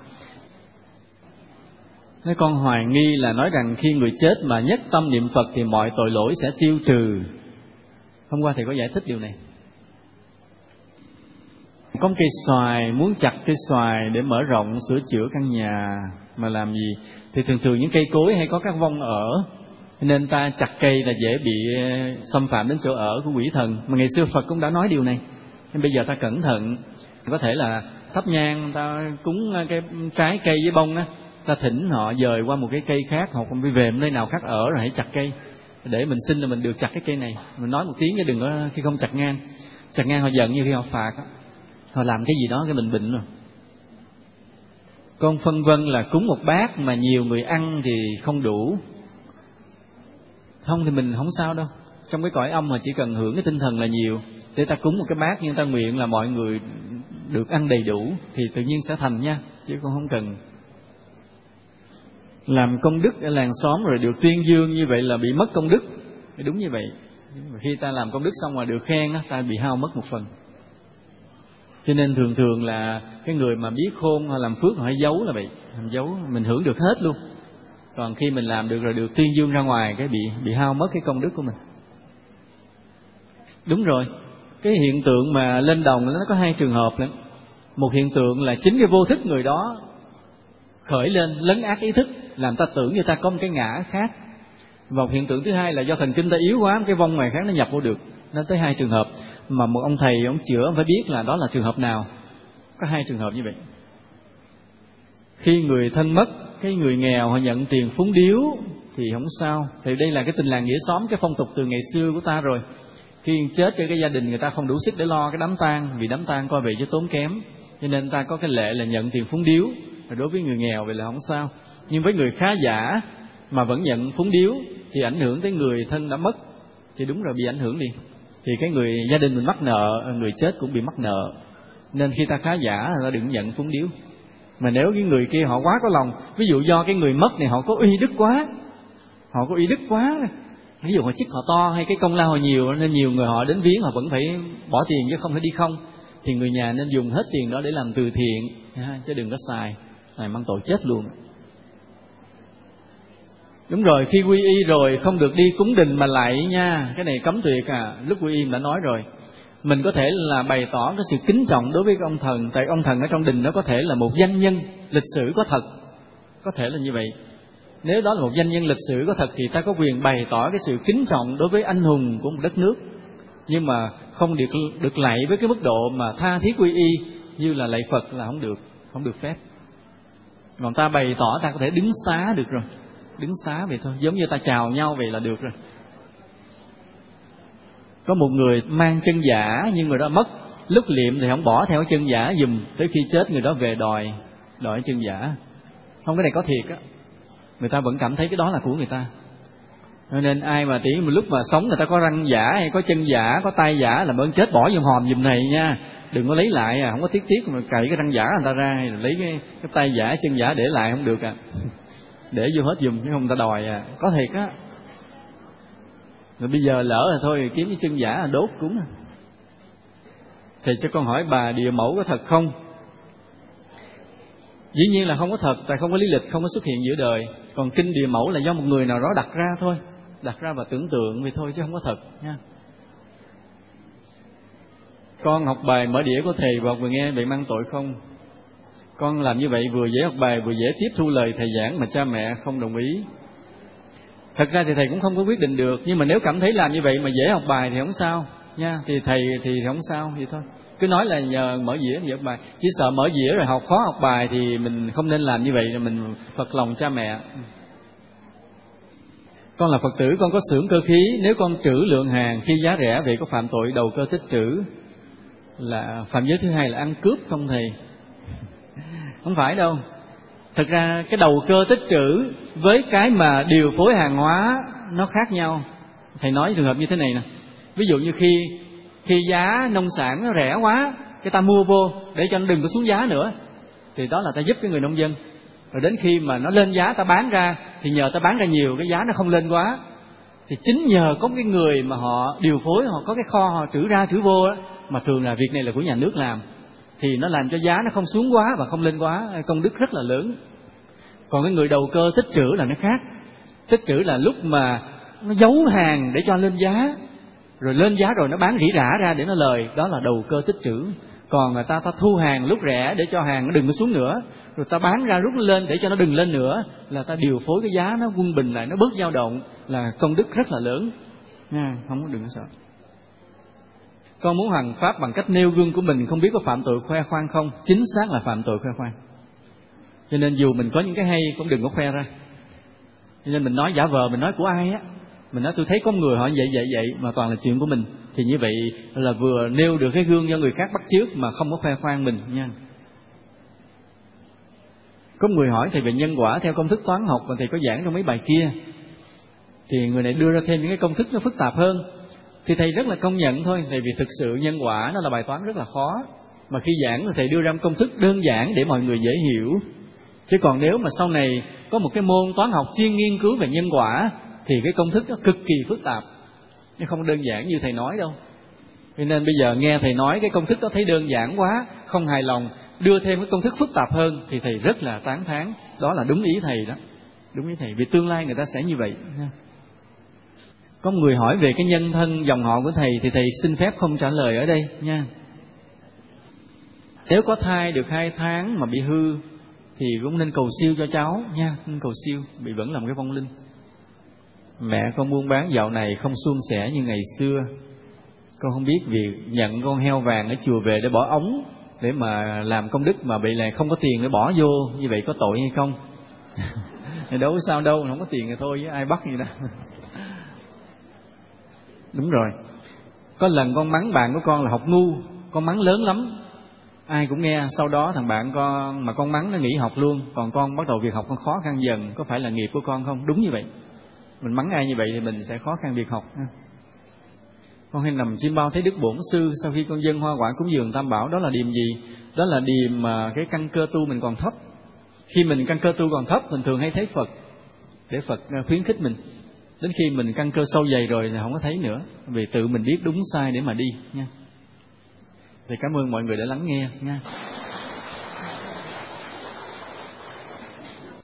Speaker 1: Nếu con hoài nghi là nói rằng khi người chết mà nhất tâm niệm Phật thì mọi tội lỗi sẽ tiêu trừ. Hôm qua thầy có giải thích điều này. Có một cây xoài, muốn chặt cây xoài để mở rộng sửa chữa căn nhà mà làm gì? Thì thường những cây cối hay có các vong ở, nên ta chặt cây là dễ bị xâm phạm đến chỗ ở của quỷ thần. Mà ngày xưa Phật cũng đã nói điều này. Nên bây giờ ta cẩn thận. Có thể là thắp nhang, ta cúng cái trái cây với bông á, ta thỉnh họ dời qua một cái cây khác, hoặc còn về nơi nào khác ở rồi hãy chặt cây. Để mình xin là mình được chặt cái cây này. Mình nói một tiếng chứ đừng có khi không chặt ngang. Chặt ngang họ giận, như khi họ phạt á, họ làm cái gì đó cái mình bệnh rồi. Con phân vân là cúng một bát mà nhiều người ăn thì không đủ. Không thì mình không sao đâu. Trong cái cõi âm mà chỉ cần hưởng cái tinh thần là nhiều. Để ta cúng một cái bát nhưng ta nguyện là mọi người được ăn đầy đủ thì tự nhiên sẽ thành nha. Chứ con không cần làm công đức ở làng xóm rồi được tuyên dương như vậy là bị mất công đức. Đúng như vậy. Khi ta làm công đức xong mà được khen á, ta bị hao mất một phần. Cho nên thường là cái người mà biết khôn họ làm phước họ hay giấu là vậy. Làm giấu mình hưởng được hết luôn. Còn khi mình làm được rồi được tuyên dương ra ngoài, cái bị hao mất cái công đức của mình. Đúng rồi. Cái hiện tượng mà lên đồng nó có hai trường hợp lắm. Một hiện tượng là chính cái vô thức người đó khởi lên lấn át ý thức, làm ta tưởng như ta có một cái ngã khác. Và một hiện tượng thứ hai là do thần kinh ta yếu quá, cái vong ngoài khác nó nhập vô được. Nó tới hai trường hợp. Mà một ông thầy, ông chữa, ông phải biết là đó là trường hợp nào. Có hai trường hợp như vậy. Khi người thân mất, cái người nghèo họ nhận tiền phúng điếu thì không sao. Thì đây là cái tình làng nghĩa xóm, cái phong tục từ ngày xưa của ta rồi. Khi chết cho cái gia đình người ta không đủ sức để lo cái đám tang, vì đám tang coi về chứ tốn kém, cho nên ta có cái lệ là nhận tiền phúng điếu. Rồi đối với người nghèo vậy là không sao. Nhưng với người khá giả mà vẫn nhận phúng điếu thì ảnh hưởng tới người thân đã mất, thì đúng rồi, bị ảnh hưởng liền. Thì cái người gia đình mình mắc nợ, người chết cũng bị mắc nợ. Nên khi ta khá giả ta đừng nhận phúng điếu. Mà nếu cái người kia họ quá có lòng, ví dụ do cái người mất này họ có uy đức quá, ví dụ họ chức họ to hay cái công lao họ nhiều, nên nhiều người họ đến viếng họ vẫn phải bỏ tiền chứ không thể đi không, thì người nhà nên dùng hết tiền đó để làm từ thiện, chứ đừng có xài mang tội chết luôn. Đúng rồi, khi quy y rồi không được đi cúng đình mà lạy nha, cái này cấm tuyệt à. Lúc quy y đã nói rồi, mình có thể là bày tỏ cái sự kính trọng đối với ông thần, tại ông thần ở trong đình nó có thể là một danh nhân lịch sử có thật, có thể là như vậy. Nếu đó là một danh nhân lịch sử có thật thì ta có quyền bày tỏ cái sự kính trọng đối với anh hùng của một đất nước, nhưng mà không được lạy với cái mức độ mà tha thiết quy y như là lạy Phật là không được phép. Còn ta bày tỏ, ta có thể đứng xá được rồi, đứng xá vậy thôi, giống như ta chào nhau vậy là được rồi. Có một người mang chân giả nhưng người đó mất, lúc liệm thì không bỏ theo cái chân giả giùm, tới khi chết người đó về đòi chân giả. Không, cái này có thiệt á, người ta vẫn cảm thấy cái đó là của người ta. Cho nên ai mà chỉ một lúc mà sống người ta có răng giả hay có chân giả, có tay giả, làm ơn chết bỏ vô hòm giùm này nha, đừng có lấy lại à, không có tiếc mà cậy cái răng giả người ta ra, hay là lấy cái tay giả chân giả để lại không được à, để vô hết giùm chứ không ta đòi à, có thiệt á. Rồi bây giờ lỡ rồi thôi, kiếm cái chân giả là đốt cúng à. Thì cho con hỏi bà, địa mẫu có thật không? Dĩ nhiên là không có thật, tại không có lý lịch, không có xuất hiện giữa đời. Còn kinh địa mẫu là do một người nào đó đặt ra thôi, đặt ra và tưởng tượng vậy thôi chứ không có thật nha. Con học bài mở đĩa của thầy và vừa nghe vậy mang tội không? Con làm như vậy vừa dễ học bài vừa dễ tiếp thu lời thầy giảng mà cha mẹ không đồng ý. Thật ra thì thầy cũng không có quyết định được, nhưng mà nếu cảm thấy làm như vậy mà dễ học bài thì không sao nha, thì thầy thì không sao, vậy thôi. Cứ nói là nhờ mở dĩa dễ học bài, chỉ sợ mở dĩa rồi khó học bài thì mình không nên làm như vậy, là mình phật lòng cha mẹ. Con là Phật tử, con có xưởng cơ khí, nếu con trữ lượng hàng khi giá rẻ vậy có phạm tội đầu cơ tích trữ, là phạm giới thứ hai là ăn cướp không thầy? Không phải đâu. Thực ra cái đầu cơ tích trữ với cái mà điều phối hàng hóa nó khác nhau. Thầy nói trường hợp như thế này nè, ví dụ như khi giá nông sản nó rẻ quá, cái ta mua vô để cho nó đừng có xuống giá nữa, thì đó là ta giúp cái người nông dân. Rồi đến khi mà nó lên giá ta bán ra, thì nhờ ta bán ra nhiều, cái giá nó không lên quá, thì chính nhờ có cái người mà họ điều phối, họ có cái kho họ trữ ra trữ vô đó, mà thường là việc này là của nhà nước làm, thì nó làm cho giá nó không xuống quá và không lên quá, công đức rất là lớn. Còn cái người đầu cơ tích trữ là nó khác. Tích trữ là lúc mà nó giấu hàng để cho lên giá, rồi lên giá rồi nó bán rỉ rả ra để nó lời, đó là đầu cơ tích trữ. Còn người ta thu hàng lúc rẻ để cho hàng nó đừng có xuống nữa, rồi ta bán ra rút lên để cho nó đừng lên nữa, là ta điều phối cái giá nó quân bình lại, nó bớt dao động, là công đức rất là lớn nha, không có đừng có sợ. Con muốn hoằng pháp bằng cách nêu gương của mình, không biết có phạm tội khoe khoang không? Chính xác là phạm tội khoe khoang. Cho nên dù mình có những cái hay cũng đừng có khoe ra. Cho nên mình nói giả vờ, mình nói của ai á, mình nói tôi thấy có người họ vậy mà toàn là chuyện của mình, thì như vậy là vừa nêu được cái gương cho người khác bắt chước mà không có khoe khoang mình nha. Có người hỏi thầy về nhân quả theo công thức toán học mà thầy có giảng trong mấy bài kia, thì người này đưa ra thêm những cái công thức nó phức tạp hơn, thì thầy rất là công nhận thôi, tại vì thực sự nhân quả nó là bài toán rất là khó, mà khi giảng thì thầy đưa ra một công thức đơn giản để mọi người dễ hiểu. Chứ còn nếu mà sau này có một cái môn toán học chuyên nghiên cứu về nhân quả thì cái công thức nó cực kỳ phức tạp, nó không đơn giản như thầy nói đâu. Cho nên bây giờ nghe thầy nói cái công thức đó thấy đơn giản quá, không hài lòng, đưa thêm cái công thức phức tạp hơn thì thầy rất là tán thán. Đó là đúng ý thầy đó, đúng ý thầy, vì tương lai người ta sẽ như vậy. Có người hỏi về cái nhân thân dòng họ của thầy thì thầy xin phép không trả lời ở đây nha. Nếu có thai được 2 tháng mà bị hư thì cũng nên cầu siêu cho cháu nha, nên cầu siêu, bị vẫn là một cái vong linh. Mẹ con buôn bán dạo này không suôn sẻ như ngày xưa, con không biết việc nhận con heo vàng ở chùa về để bỏ ống để mà làm công đức mà bị là không có tiền để bỏ vô, như vậy có tội hay không? Đâu có sao đâu, không có tiền thì thôi, với ai bắt gì đâu. Đúng rồi, có lần con mắng bạn của con là học ngu, con mắng lớn lắm, ai cũng nghe. Sau đó thằng bạn con mà con mắng nó nghỉ học luôn, còn con bắt đầu việc học con khó khăn dần. Có phải là nghiệp của con không? Đúng như vậy, mình mắng ai như vậy thì mình sẽ khó khăn việc học. Con hay nằm chim bao thấy Đức Bổn Sư sau khi con dâng hoa quả cúng dường Tam Bảo, đó là điềm gì? Đó là điềm mà cái căn cơ tu mình còn thấp. Khi mình căn cơ tu còn thấp, mình thường hay thấy Phật để Phật khuyến khích mình. Đến khi mình căn cơ sâu dày rồi thì không có thấy nữa, vì tự mình biết đúng sai để mà đi nha. Thì cảm ơn mọi người đã lắng nghe nha.